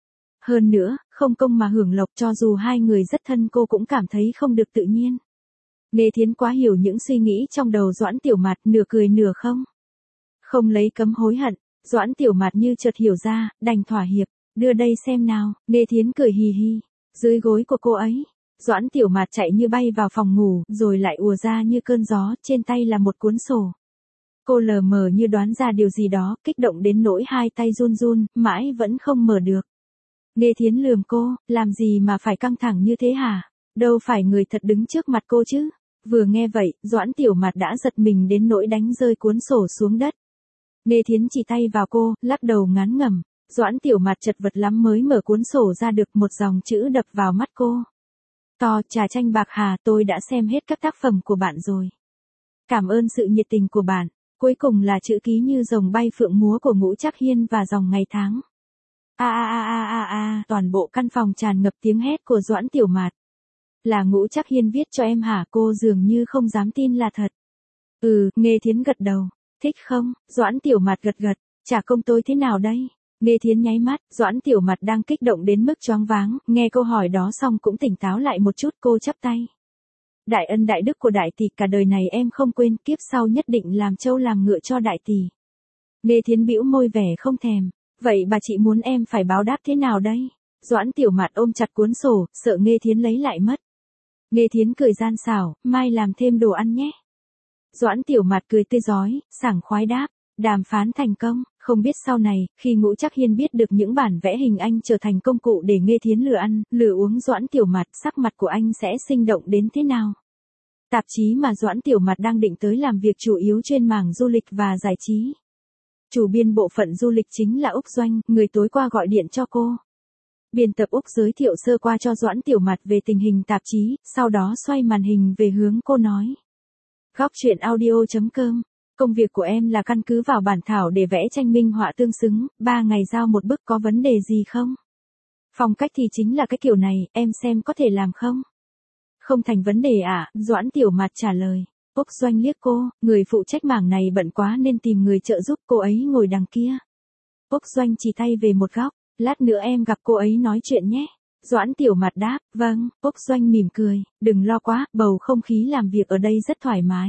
Hơn nữa, không công mà hưởng lộc, cho dù hai người rất thân cô cũng cảm thấy không được tự nhiên. Nghê Thiến quá hiểu những suy nghĩ trong đầu Doãn Tiểu Mạt, nửa cười nửa không. Không lấy cấm hối hận, Doãn Tiểu Mạt như chợt hiểu ra, đành thỏa hiệp, đưa đây xem nào. Nghê Thiến cười hì hì, dưới gối của cô ấy. Doãn Tiểu Mạt chạy như bay vào phòng ngủ, rồi lại ùa ra như cơn gió, trên tay là một cuốn sổ. Cô lờ mờ như đoán ra điều gì đó, kích động đến nỗi hai tay run run, mãi vẫn không mở được. Nghê Thiến lườm cô, làm gì mà phải căng thẳng như thế hả? Đâu phải người thật đứng trước mặt cô chứ? Vừa nghe vậy, Doãn Tiểu Mạt đã giật mình đến nỗi đánh rơi cuốn sổ xuống đất. Nghê Thiến chỉ tay vào cô, lắc đầu ngán ngẩm. Doãn Tiểu Mạt chật vật lắm mới mở cuốn sổ ra được, một dòng chữ đập vào mắt cô. To, trà chanh bạc hà, tôi đã xem hết các tác phẩm của bạn rồi. Cảm ơn sự nhiệt tình của bạn. Cuối cùng là chữ ký như rồng bay phượng múa của Ngũ Trác Hiên và dòng ngày tháng. Toàn bộ căn phòng tràn ngập tiếng hét của Doãn Tiểu Mạt. Là Ngũ Trác Hiên viết cho em hả? Cô dường như không dám tin là thật. Nghê Thiến gật đầu. Thích không? Doãn Tiểu Mạt gật gật. Trả công tôi thế nào đây? Nghê Thiến nháy mắt, Doãn Tiểu Mạt đang kích động đến mức choáng váng, nghe câu hỏi đó xong cũng tỉnh táo lại một chút, cô chắp tay. Đại ân đại đức của đại tỷ cả đời này em không quên, kiếp sau nhất định làm trâu làm ngựa cho đại tỷ. Nghê Thiến bĩu môi vẻ không thèm. Vậy bà chị muốn em phải báo đáp thế nào đây? Doãn Tiểu Mạt ôm chặt cuốn sổ, sợ Nghê Thiến lấy lại mất. Nghê Thiến cười gian xảo, mai làm thêm đồ ăn nhé. Doãn Tiểu Mạt cười tươi rói, sảng khoái đáp. Đàm phán thành công, không biết sau này, khi Ngũ Trác Hiên biết được những bản vẽ hình anh trở thành công cụ để Nghê Thiến lừa ăn, lừa uống Doãn Tiểu Mạt, sắc mặt của anh sẽ sinh động đến thế nào? Tạp chí mà Doãn Tiểu Mạt đang định tới làm việc chủ yếu trên mảng du lịch và giải trí. Chủ biên bộ phận du lịch chính là Úc Doanh, người tối qua gọi điện cho cô. Biên tập Úc giới thiệu sơ qua cho Doãn Tiểu Mạt về tình hình tạp chí, sau đó xoay màn hình về hướng cô nói. Góc chuyện audio.com. Công việc của em là căn cứ vào bản thảo để vẽ tranh minh họa tương xứng, 3 ngày giao một bức, có vấn đề gì không? Phong cách thì chính là cái kiểu này, em xem có thể làm không? Không thành vấn đề ạ, Doãn Tiểu Mạt trả lời. Úc Doanh liếc cô, người phụ trách mảng này bận quá nên tìm người trợ giúp, cô ấy ngồi đằng kia. Úc Doanh chỉ tay về một góc, Lát nữa em gặp cô ấy nói chuyện nhé. Doãn Tiểu Mạt đáp, vâng. Úc Doanh mỉm cười, đừng lo quá, bầu không khí làm việc ở đây rất thoải mái.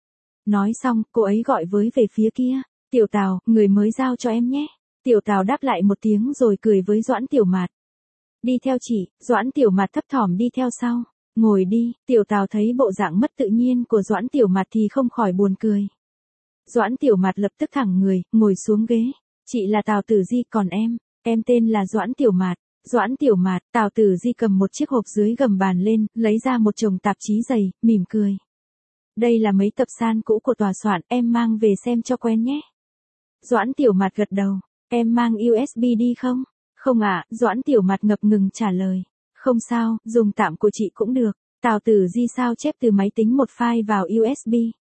Nói xong, cô ấy gọi với về phía kia, Tiểu Tào, người mới giao cho em nhé. Tiểu Tào đáp lại một tiếng rồi cười với Doãn Tiểu Mạt. Đi theo chị. Doãn Tiểu Mạt thấp thỏm đi theo sau. Ngồi đi. Tiểu Tào thấy bộ dạng mất tự nhiên của Doãn Tiểu Mạt thì không khỏi buồn cười. Doãn Tiểu Mạt lập tức thẳng người, ngồi xuống ghế. Chị là Tào Tử Di, còn em tên là Doãn Tiểu Mạt. Doãn Tiểu Mạt. Tào Tử Di cầm một chiếc hộp dưới gầm bàn lên, lấy ra một chồng tạp chí dày, mỉm cười. Đây là mấy tập san cũ của tòa soạn, em mang về xem cho quen nhé. Doãn Tiểu Mạt gật đầu. Em mang USB đi không? Không ạ. Doãn Tiểu Mạt ngập ngừng trả lời. Không sao, dùng tạm của chị cũng được. Tào Tử Di sao chép từ máy tính một file vào USB.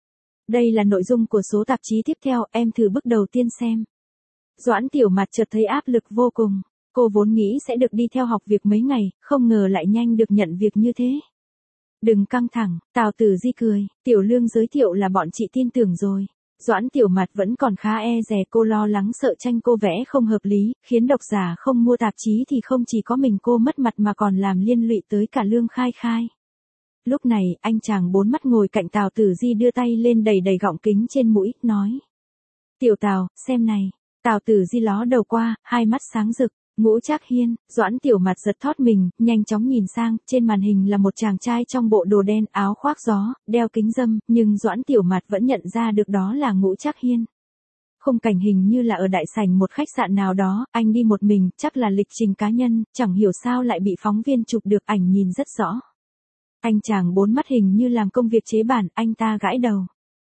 Đây là nội dung của số tạp chí tiếp theo, em thử bước đầu tiên xem. Doãn Tiểu Mạt chợt thấy áp lực vô cùng. Cô vốn nghĩ sẽ được đi theo học việc mấy ngày, không ngờ lại nhanh được nhận việc như thế. Đừng căng thẳng, Tào Tử Di cười, Tiểu Lương giới thiệu là bọn chị tin tưởng rồi. Doãn Tiểu Mạt vẫn còn khá e dè, cô lo lắng sợ tranh cô vẽ không hợp lý, khiến độc giả không mua tạp chí thì không chỉ có mình cô mất mặt mà còn làm liên lụy tới cả Lương Khai Khai. Lúc này, anh chàng bốn mắt ngồi cạnh Tào Tử Di đưa tay lên đầy đầy gọng kính trên mũi, nói. Tiểu Tào, xem này. Tào Tử Di ló đầu qua, hai mắt sáng rực. Ngũ Trác Hiên. Doãn Tiểu Mạt giật thót mình, nhanh chóng nhìn sang, trên màn hình là một chàng trai trong bộ đồ đen, áo khoác gió, đeo kính râm, nhưng Doãn Tiểu Mạt vẫn nhận ra được đó là Ngũ Trác Hiên. Khung cảnh hình như là ở đại sảnh một khách sạn nào đó, anh đi một mình, chắc là lịch trình cá nhân, chẳng hiểu sao lại bị phóng viên chụp được ảnh nhìn rất rõ. Anh chàng bốn mắt hình như làm công việc chế bản, anh ta gãi đầu.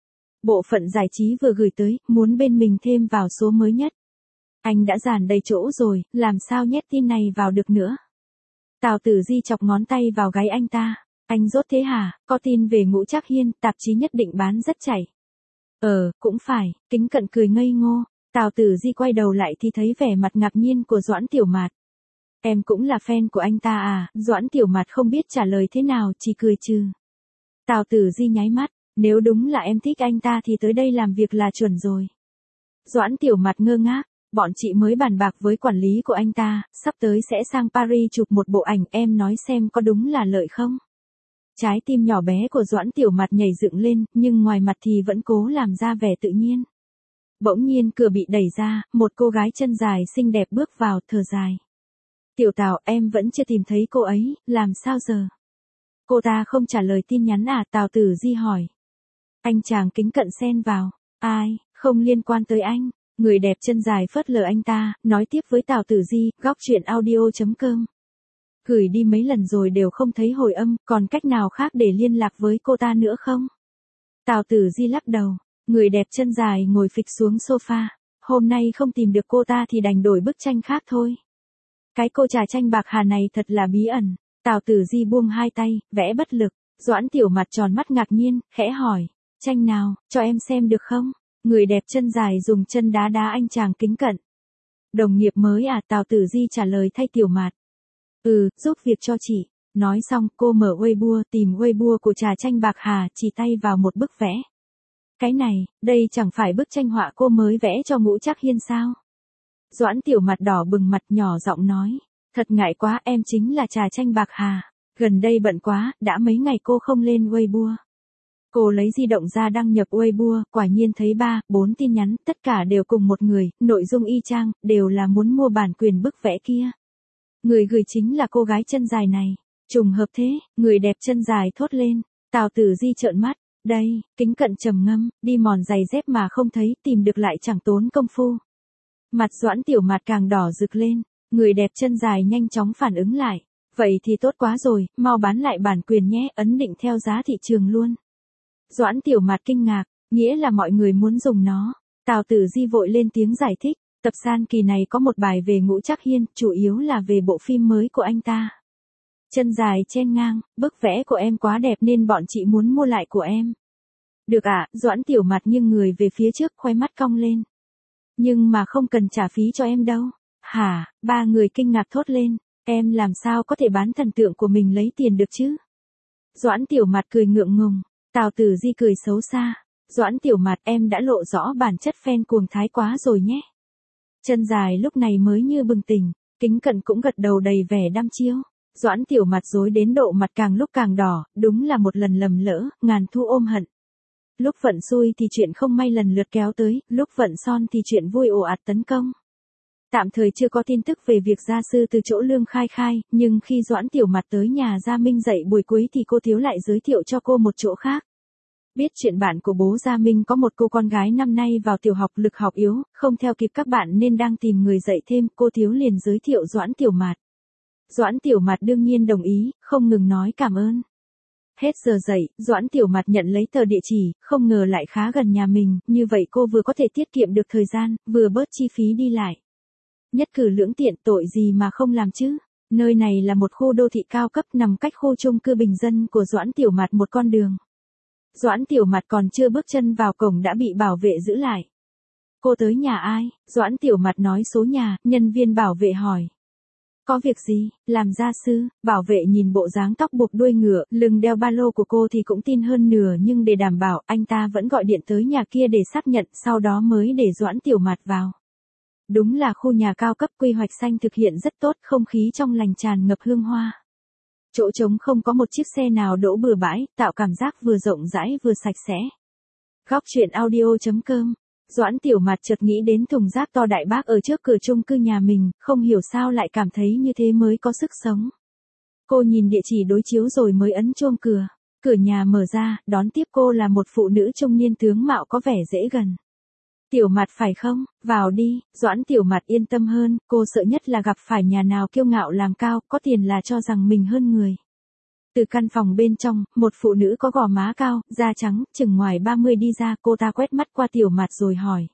Bộ phận giải trí vừa gửi tới, muốn bên mình thêm vào số mới nhất. Anh đã dàn đầy chỗ rồi, làm sao nhét tin này vào được nữa. Tào Tử Di chọc ngón tay vào gáy anh ta. Anh dốt thế hả, có tin về Ngũ Trác Hiên, tạp chí nhất định bán rất chảy. Cũng phải, Kính Cận cười ngây ngô. Tào Tử Di quay đầu lại thì thấy vẻ mặt ngạc nhiên của Doãn Tiểu Mạt. Em cũng là fan của anh ta à? Doãn Tiểu Mạt không biết trả lời thế nào, chỉ cười trừ. Tào Tử Di nháy mắt, nếu đúng là em thích anh ta thì tới đây làm việc là chuẩn rồi. Doãn Tiểu Mạt ngơ ngác. Bọn chị mới bàn bạc với quản lý của anh ta, sắp tới sẽ sang Paris chụp một bộ ảnh, em nói xem có đúng là lợi không? Trái tim nhỏ bé của Doãn Tiểu Mạt nhảy dựng lên, nhưng ngoài mặt thì vẫn cố làm ra vẻ tự nhiên. Bỗng nhiên cửa bị đẩy ra, một cô gái chân dài xinh đẹp bước vào, thở dài. Tiểu Tào, em vẫn chưa tìm thấy cô ấy, làm sao giờ? Cô ta không trả lời tin nhắn à? Tào Tử Di hỏi. Anh chàng Kính Cận xen vào. Ai, không liên quan tới anh. Người đẹp chân dài phớt lờ anh ta, nói tiếp với Tào Tử Di, góc truyện audio.com. Gửi đi mấy lần rồi đều không thấy hồi âm, còn cách nào khác để liên lạc với cô ta nữa không? Tào Tử Di lắc đầu, người đẹp chân dài ngồi phịch xuống sofa. Hôm nay không tìm được cô ta thì đành đổi bức tranh khác thôi. Cái cô trà tranh bạc hà này thật là bí ẩn. Tào Tử Di buông hai tay, vẽ bất lực. Doãn Tiểu Mạt tròn mắt ngạc nhiên, khẽ hỏi, tranh nào, cho em xem được không? Người đẹp chân dài dùng chân đá đá anh chàng Kính Cận. Đồng nghiệp mới à? Tào Tử Di trả lời thay Tiểu Mạt. Giúp việc cho chị. Nói xong cô mở Weibo, tìm Weibo của trà tranh bạc hà, chỉ tay vào một bức vẽ. Cái này, đây chẳng phải bức tranh họa cô mới vẽ cho Ngũ Trác Hiên sao? Doãn Tiểu Mạt đỏ bừng mặt, nhỏ giọng nói. Thật ngại quá, em chính là trà tranh bạc hà. Gần đây bận quá, đã mấy ngày cô không lên Weibo. Cô lấy di động ra đăng nhập Weibo, quả nhiên thấy 3-4 tin nhắn, tất cả đều cùng một người, nội dung y chang, đều là muốn mua bản quyền bức vẽ kia. Người gửi chính là cô gái chân dài này. Trùng hợp thế, người đẹp chân dài thốt lên. Tào Tử Di trợn mắt. Đây, Kính Cận trầm ngâm, đi mòn giày dép mà không thấy, tìm được lại chẳng tốn công phu. Mặt Doãn Tiểu Mạt càng đỏ rực lên. Người đẹp chân dài nhanh chóng phản ứng lại. Vậy thì tốt quá rồi, mau bán lại bản quyền nhé, ấn định theo giá thị trường luôn. Doãn Tiểu Mạt kinh ngạc, nghĩa là mọi người muốn dùng nó. Tào Tử Di vội lên tiếng giải thích, tập san kỳ này có một bài về Ngũ Trác Hiên, chủ yếu là về bộ phim mới của anh ta. Chân dài chen ngang, bức vẽ của em quá đẹp nên bọn chị muốn mua lại của em. Được ạ, Doãn Tiểu Mạt nghiêng người về phía trước, khóe mắt cong lên. Nhưng mà không cần trả phí cho em đâu. Hả? Ba người kinh ngạc thốt lên, em làm sao có thể bán thần tượng của mình lấy tiền được chứ? Doãn Tiểu Mạt cười ngượng ngùng. Tào Tử Di cười xấu xa. Doãn Tiểu Mạt, em đã lộ rõ bản chất fan cuồng thái quá rồi nhé. Chân dài lúc này mới như bừng tỉnh. Kính Cận cũng gật đầu đầy vẻ đăm chiêu. Doãn Tiểu Mạt rối đến độ mặt càng lúc càng đỏ, đúng là một lần lầm lỡ, ngàn thu ôm hận. Lúc vận xui thì chuyện không may lần lượt kéo tới, lúc vận son thì chuyện vui ồ ạt tấn công. Tạm thời chưa có tin tức về việc gia sư từ chỗ Lương Khai khai, nhưng khi Doãn Tiểu Mạt tới nhà Gia Minh dạy buổi cuối thì cô thiếu lại giới thiệu cho cô một chỗ khác. Biết chuyện bạn của bố Gia Minh có một cô con gái năm nay vào tiểu học lực học yếu, không theo kịp các bạn nên đang tìm người dạy thêm, cô thiếu liền giới thiệu Doãn Tiểu Mạt. Doãn Tiểu Mạt đương nhiên đồng ý, không ngừng nói cảm ơn. Hết giờ dạy, Doãn Tiểu Mạt nhận lấy tờ địa chỉ, không ngờ lại khá gần nhà mình, như vậy cô vừa có thể tiết kiệm được thời gian, vừa bớt chi phí đi lại. Nhất cử lưỡng tiện, tội gì mà không làm chứ. Nơi này là một khu đô thị cao cấp nằm cách khu chung cư bình dân của Doãn Tiểu Mạt một con đường. Doãn Tiểu Mạt còn chưa bước chân vào cổng đã bị bảo vệ giữ lại. Cô tới nhà ai? Doãn Tiểu Mạt nói số nhà, nhân viên bảo vệ hỏi. Có việc gì? Làm gia sư. Bảo vệ nhìn bộ dáng tóc buộc đuôi ngựa, lưng đeo ba lô của cô thì cũng tin hơn nửa, nhưng để đảm bảo, anh ta vẫn gọi điện tới nhà kia để xác nhận, sau đó mới để Doãn Tiểu Mạt vào. Đúng là khu nhà cao cấp, quy hoạch xanh thực hiện rất tốt, không khí trong lành tràn ngập hương hoa. Chỗ trống không có một chiếc xe nào đỗ bừa bãi, tạo cảm giác vừa rộng rãi vừa sạch sẽ. Góc truyện audio.com. Doãn Tiểu Mạt chợt nghĩ đến thùng rác to đại bác ở trước cửa chung cư nhà mình, không hiểu sao lại cảm thấy như thế mới có sức sống. Cô nhìn địa chỉ đối chiếu rồi mới ấn chuông cửa. Cửa nhà mở ra, đón tiếp cô là một phụ nữ trung niên tướng mạo có vẻ dễ gần. Tiểu Mạt phải không? Vào đi. Doãn Tiểu Mạt yên tâm hơn, cô sợ nhất là gặp phải nhà nào kiêu ngạo làm cao, có tiền là cho rằng mình hơn người. Từ căn phòng bên trong, một phụ nữ có gò má cao, da trắng, chừng ngoài 30 đi ra, cô ta quét mắt qua Tiểu Mạt rồi hỏi.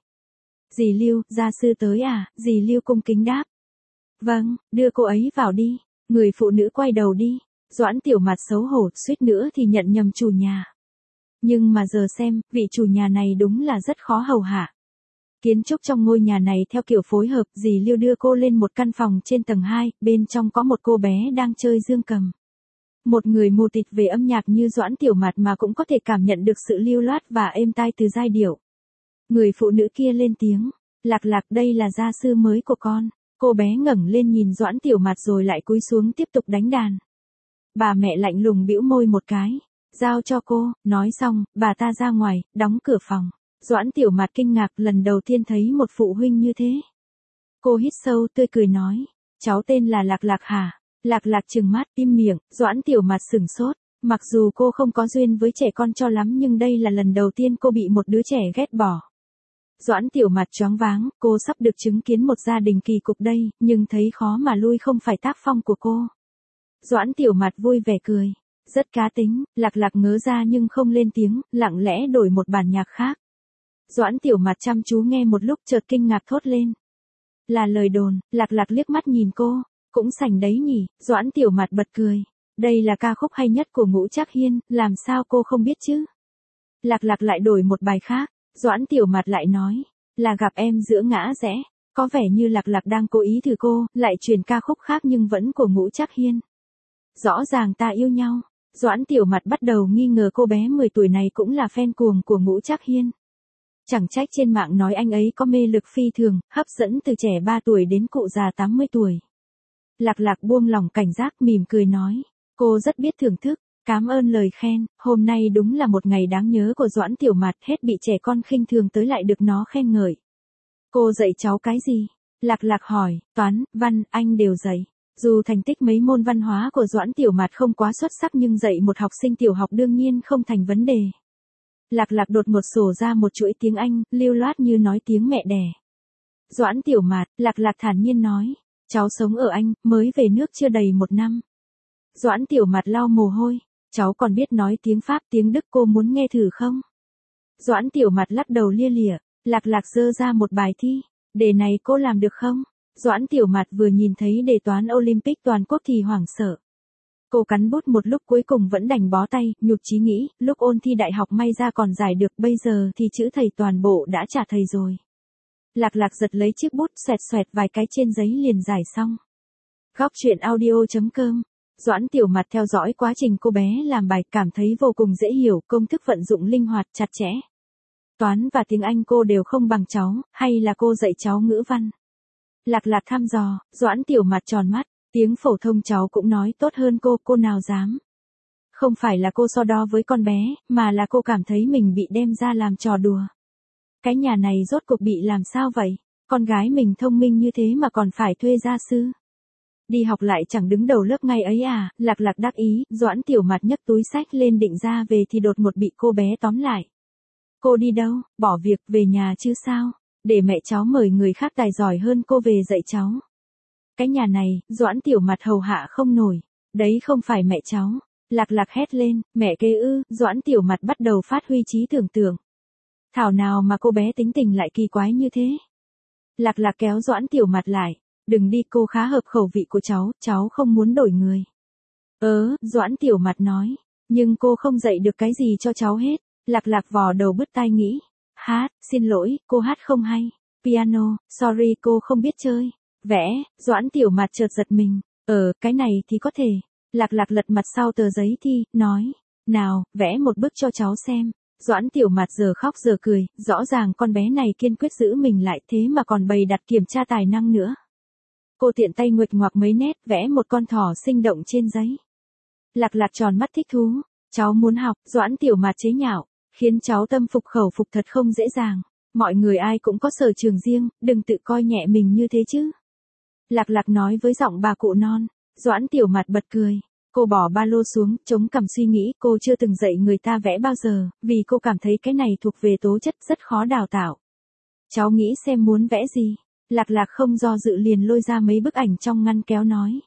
Dì Lưu, gia sư tới à? Dì Lưu cung kính đáp. Vâng, đưa cô ấy vào đi. Người phụ nữ quay đầu đi. Doãn Tiểu Mạt xấu hổ, suýt nữa thì nhận nhầm chủ nhà. Nhưng mà giờ xem, vị chủ nhà này đúng là rất khó hầu hạ. Kiến trúc trong ngôi nhà này theo kiểu phối hợp, dì Lưu đưa cô lên một căn phòng trên tầng 2, bên trong có một cô bé đang chơi dương cầm. Một người mù tịt về âm nhạc như Doãn Tiểu Mạt mà cũng có thể cảm nhận được sự lưu loát và êm tai từ giai điệu. Người phụ nữ kia lên tiếng, Lạc Lạc, đây là gia sư mới của con. Cô bé ngẩng lên nhìn Doãn Tiểu Mạt rồi lại cúi xuống tiếp tục đánh đàn. Bà mẹ lạnh lùng bĩu môi một cái, giao cho cô, nói xong, bà ta ra ngoài, đóng cửa phòng. Doãn Tiểu Mạt kinh ngạc, lần đầu tiên thấy một phụ huynh như thế. Cô hít sâu, tươi cười nói, cháu tên là Lạc Lạc hả? Lạc Lạc trừng mắt, im miệng. Doãn Tiểu Mạt sửng sốt. Mặc dù cô không có duyên với trẻ con cho lắm nhưng đây là lần đầu tiên cô bị một đứa trẻ ghét bỏ. Doãn Tiểu Mạt choáng váng, cô sắp được chứng kiến một gia đình kỳ cục đây, nhưng thấy khó mà lui không phải tác phong của cô. Doãn Tiểu Mạt vui vẻ cười. Rất cá tính. Lạc Lạc ngớ ra nhưng không lên tiếng, lặng lẽ đổi một bản nhạc khác. Doãn Tiểu Mạt chăm chú nghe một lúc chợt kinh ngạc thốt lên. Là lời đồn. Lạc Lạc liếc mắt nhìn cô. Cũng sành đấy nhỉ. Doãn Tiểu Mạt bật cười. Đây là ca khúc hay nhất của Ngũ Trác Hiên, làm sao cô không biết chứ? Lạc Lạc lại đổi một bài khác. Doãn Tiểu Mạt lại nói. Là gặp em giữa ngã rẽ. Có vẻ như Lạc Lạc đang cố ý thử cô, lại truyền ca khúc khác nhưng vẫn của Ngũ Trác Hiên. Rõ ràng ta yêu nhau. Doãn Tiểu Mạt bắt đầu nghi ngờ cô bé 10 tuổi này cũng là fan cuồng của Ngũ Trác Hiên. Chẳng trách trên mạng nói anh ấy có mê lực phi thường, hấp dẫn từ trẻ 3 tuổi đến cụ già 80 tuổi. Lạc Lạc buông lỏng cảnh giác, mỉm cười nói. Cô rất biết thưởng thức, cảm ơn lời khen, hôm nay đúng là một ngày đáng nhớ của Doãn Tiểu Mạt, hết bị trẻ con khinh thường tới lại được nó khen ngợi. Cô dạy cháu cái gì? Lạc Lạc hỏi, toán, văn, anh đều dạy. Dù thành tích mấy môn văn hóa của Doãn Tiểu Mạt không quá xuất sắc nhưng dạy một học sinh tiểu học đương nhiên không thành vấn đề. Lạc Lạc đột một sổ ra một chuỗi tiếng Anh, lưu loát như nói tiếng mẹ đẻ. Doãn Tiểu Mạt, Lạc Lạc thản nhiên nói. Cháu sống ở Anh, mới về nước chưa đầy 1 năm. Doãn Tiểu Mạt lau mồ hôi. Cháu còn biết nói tiếng Pháp, tiếng Đức, cô muốn nghe thử không? Doãn Tiểu Mạt lắc đầu lia lịa. Lạc Lạc giơ ra một bài thi. Đề này cô làm được không? Doãn Tiểu Mạt vừa nhìn thấy đề toán Olympic toàn quốc thì hoảng sợ. Cô cắn bút một lúc cuối cùng vẫn đành bó tay, nhụt chí nghĩ, lúc ôn thi đại học may ra còn giải được, bây giờ thì chữ thầy toàn bộ đã trả thầy rồi. Lạc Lạc giật lấy chiếc bút, xoẹt xoẹt vài cái trên giấy liền giải xong. Góc truyện audio.com. Doãn Tiểu Mạt theo dõi quá trình cô bé làm bài, cảm thấy vô cùng dễ hiểu, công thức vận dụng linh hoạt, chặt chẽ. Toán và tiếng Anh cô đều không bằng cháu, hay là cô dạy cháu ngữ văn? Lạc Lạc thăm dò, Doãn Tiểu Mạt tròn mắt, tiếng phổ thông cháu cũng nói tốt hơn cô nào dám. Không phải là cô so đo với con bé, mà là cô cảm thấy mình bị đem ra làm trò đùa. Cái nhà này rốt cuộc bị làm sao vậy? Con gái mình thông minh như thế mà còn phải thuê gia sư. Đi học lại chẳng đứng đầu lớp ngay ấy à, Lạc Lạc đắc ý, Doãn Tiểu Mạt nhấc túi xách lên định ra về thì đột một bị cô bé tóm lại. Cô đi đâu, bỏ việc về nhà chứ sao, để mẹ cháu mời người khác tài giỏi hơn cô về dạy cháu. Cái nhà này, Doãn Tiểu Mạt hầu hạ không nổi, đấy không phải mẹ cháu. Lạc Lạc hét lên, mẹ kế ư, Doãn Tiểu Mạt bắt đầu phát huy trí tưởng tượng. Thảo nào mà cô bé tính tình lại kỳ quái như thế. Lạc Lạc kéo Doãn Tiểu Mạt lại, đừng đi, cô khá hợp khẩu vị của cháu không muốn đổi người. Doãn Tiểu Mạt nói, nhưng cô không dạy được cái gì cho cháu hết. Lạc Lạc vò đầu bứt tai nghĩ, hát, xin lỗi, cô hát không hay. Piano, sorry cô không biết chơi. Vẽ, Doãn Tiểu Mạt chợt giật mình, cái này thì có thể. Lạc Lạc lật mặt sau tờ giấy thi, nói, nào, vẽ một bức cho cháu xem. Doãn Tiểu Mạt giờ khóc giờ cười, rõ ràng con bé này kiên quyết giữ mình lại thế mà còn bày đặt kiểm tra tài năng nữa. Cô tiện tay nguệch ngoạc mấy nét, vẽ một con thỏ sinh động trên giấy. Lạc Lạc tròn mắt thích thú, cháu muốn học, Doãn Tiểu Mạt chế nhạo, khiến cháu tâm phục khẩu phục thật không dễ dàng. Mọi người ai cũng có sở trường riêng, đừng tự coi nhẹ mình như thế chứ. Lạc Lạc nói với giọng bà cụ non. Doãn Tiểu Mạt bật cười. Cô bỏ ba lô xuống, chống cằm suy nghĩ, cô chưa từng dạy người ta vẽ bao giờ, vì cô cảm thấy cái này thuộc về tố chất rất khó đào tạo. Cháu nghĩ xem muốn vẽ gì. Lạc Lạc không do dự liền lôi ra mấy bức ảnh trong ngăn kéo nói.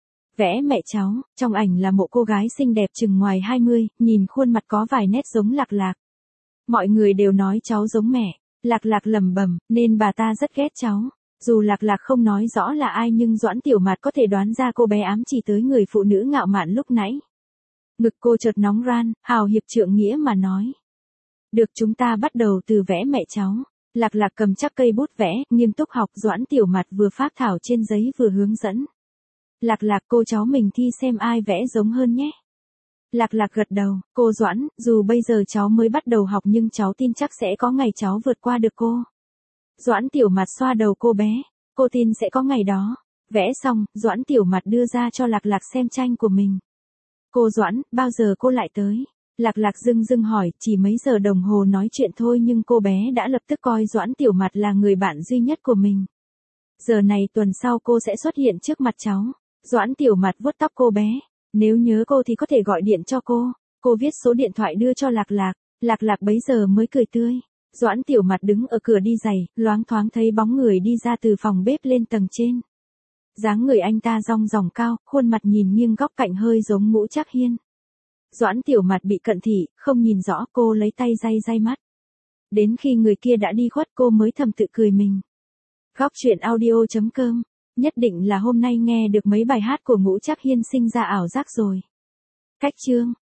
Vẽ mẹ cháu, trong ảnh là một cô gái xinh đẹp chừng ngoài 20, nhìn khuôn mặt có vài nét giống Lạc Lạc. Mọi người đều nói cháu giống mẹ. Lạc Lạc lẩm bẩm, nên bà ta rất ghét cháu. Dù Lạc Lạc không nói rõ là ai nhưng Doãn Tiểu Mạt có thể đoán ra cô bé ám chỉ tới người phụ nữ ngạo mạn lúc nãy. Ngực cô chợt nóng ran, hào hiệp trượng nghĩa mà nói. Được, chúng ta bắt đầu từ vẽ mẹ cháu. Lạc Lạc cầm chắc cây bút vẽ, nghiêm túc học. Doãn Tiểu Mạt vừa phác thảo trên giấy vừa hướng dẫn. Lạc Lạc, cô cháu mình thi xem ai vẽ giống hơn nhé. Lạc Lạc gật đầu, cô Doãn, dù bây giờ cháu mới bắt đầu học nhưng cháu tin chắc sẽ có ngày cháu vượt qua được cô. Doãn Tiểu Mạt xoa đầu cô bé, cô tin sẽ có ngày đó. Vẽ xong, Doãn Tiểu Mạt đưa ra cho Lạc Lạc xem tranh của mình. Cô Doãn, bao giờ cô lại tới? Lạc Lạc dưng dưng hỏi, chỉ mấy giờ đồng hồ nói chuyện thôi nhưng cô bé đã lập tức coi Doãn Tiểu Mạt là người bạn duy nhất của mình. Giờ này tuần sau cô sẽ xuất hiện trước mặt cháu. Doãn Tiểu Mạt vuốt tóc cô bé. Nếu nhớ cô thì có thể gọi điện cho cô. Cô viết số điện thoại đưa cho Lạc Lạc. Lạc Lạc bấy giờ mới cười tươi. Doãn Tiểu Mạt đứng ở cửa đi giày, loáng thoáng thấy bóng người đi ra từ phòng bếp lên tầng trên. Dáng người anh ta rong ròng cao, khuôn mặt nhìn nghiêng góc cạnh hơi giống Ngũ Trác Hiên. Doãn Tiểu Mạt bị cận thị, không nhìn rõ, cô lấy tay day mắt. Đến khi người kia đã đi khuất cô mới thầm tự cười mình. Góc truyện audio.com. Nhất định là hôm nay nghe được mấy bài hát của Ngũ Trác Hiên sinh ra ảo giác rồi. Cách chương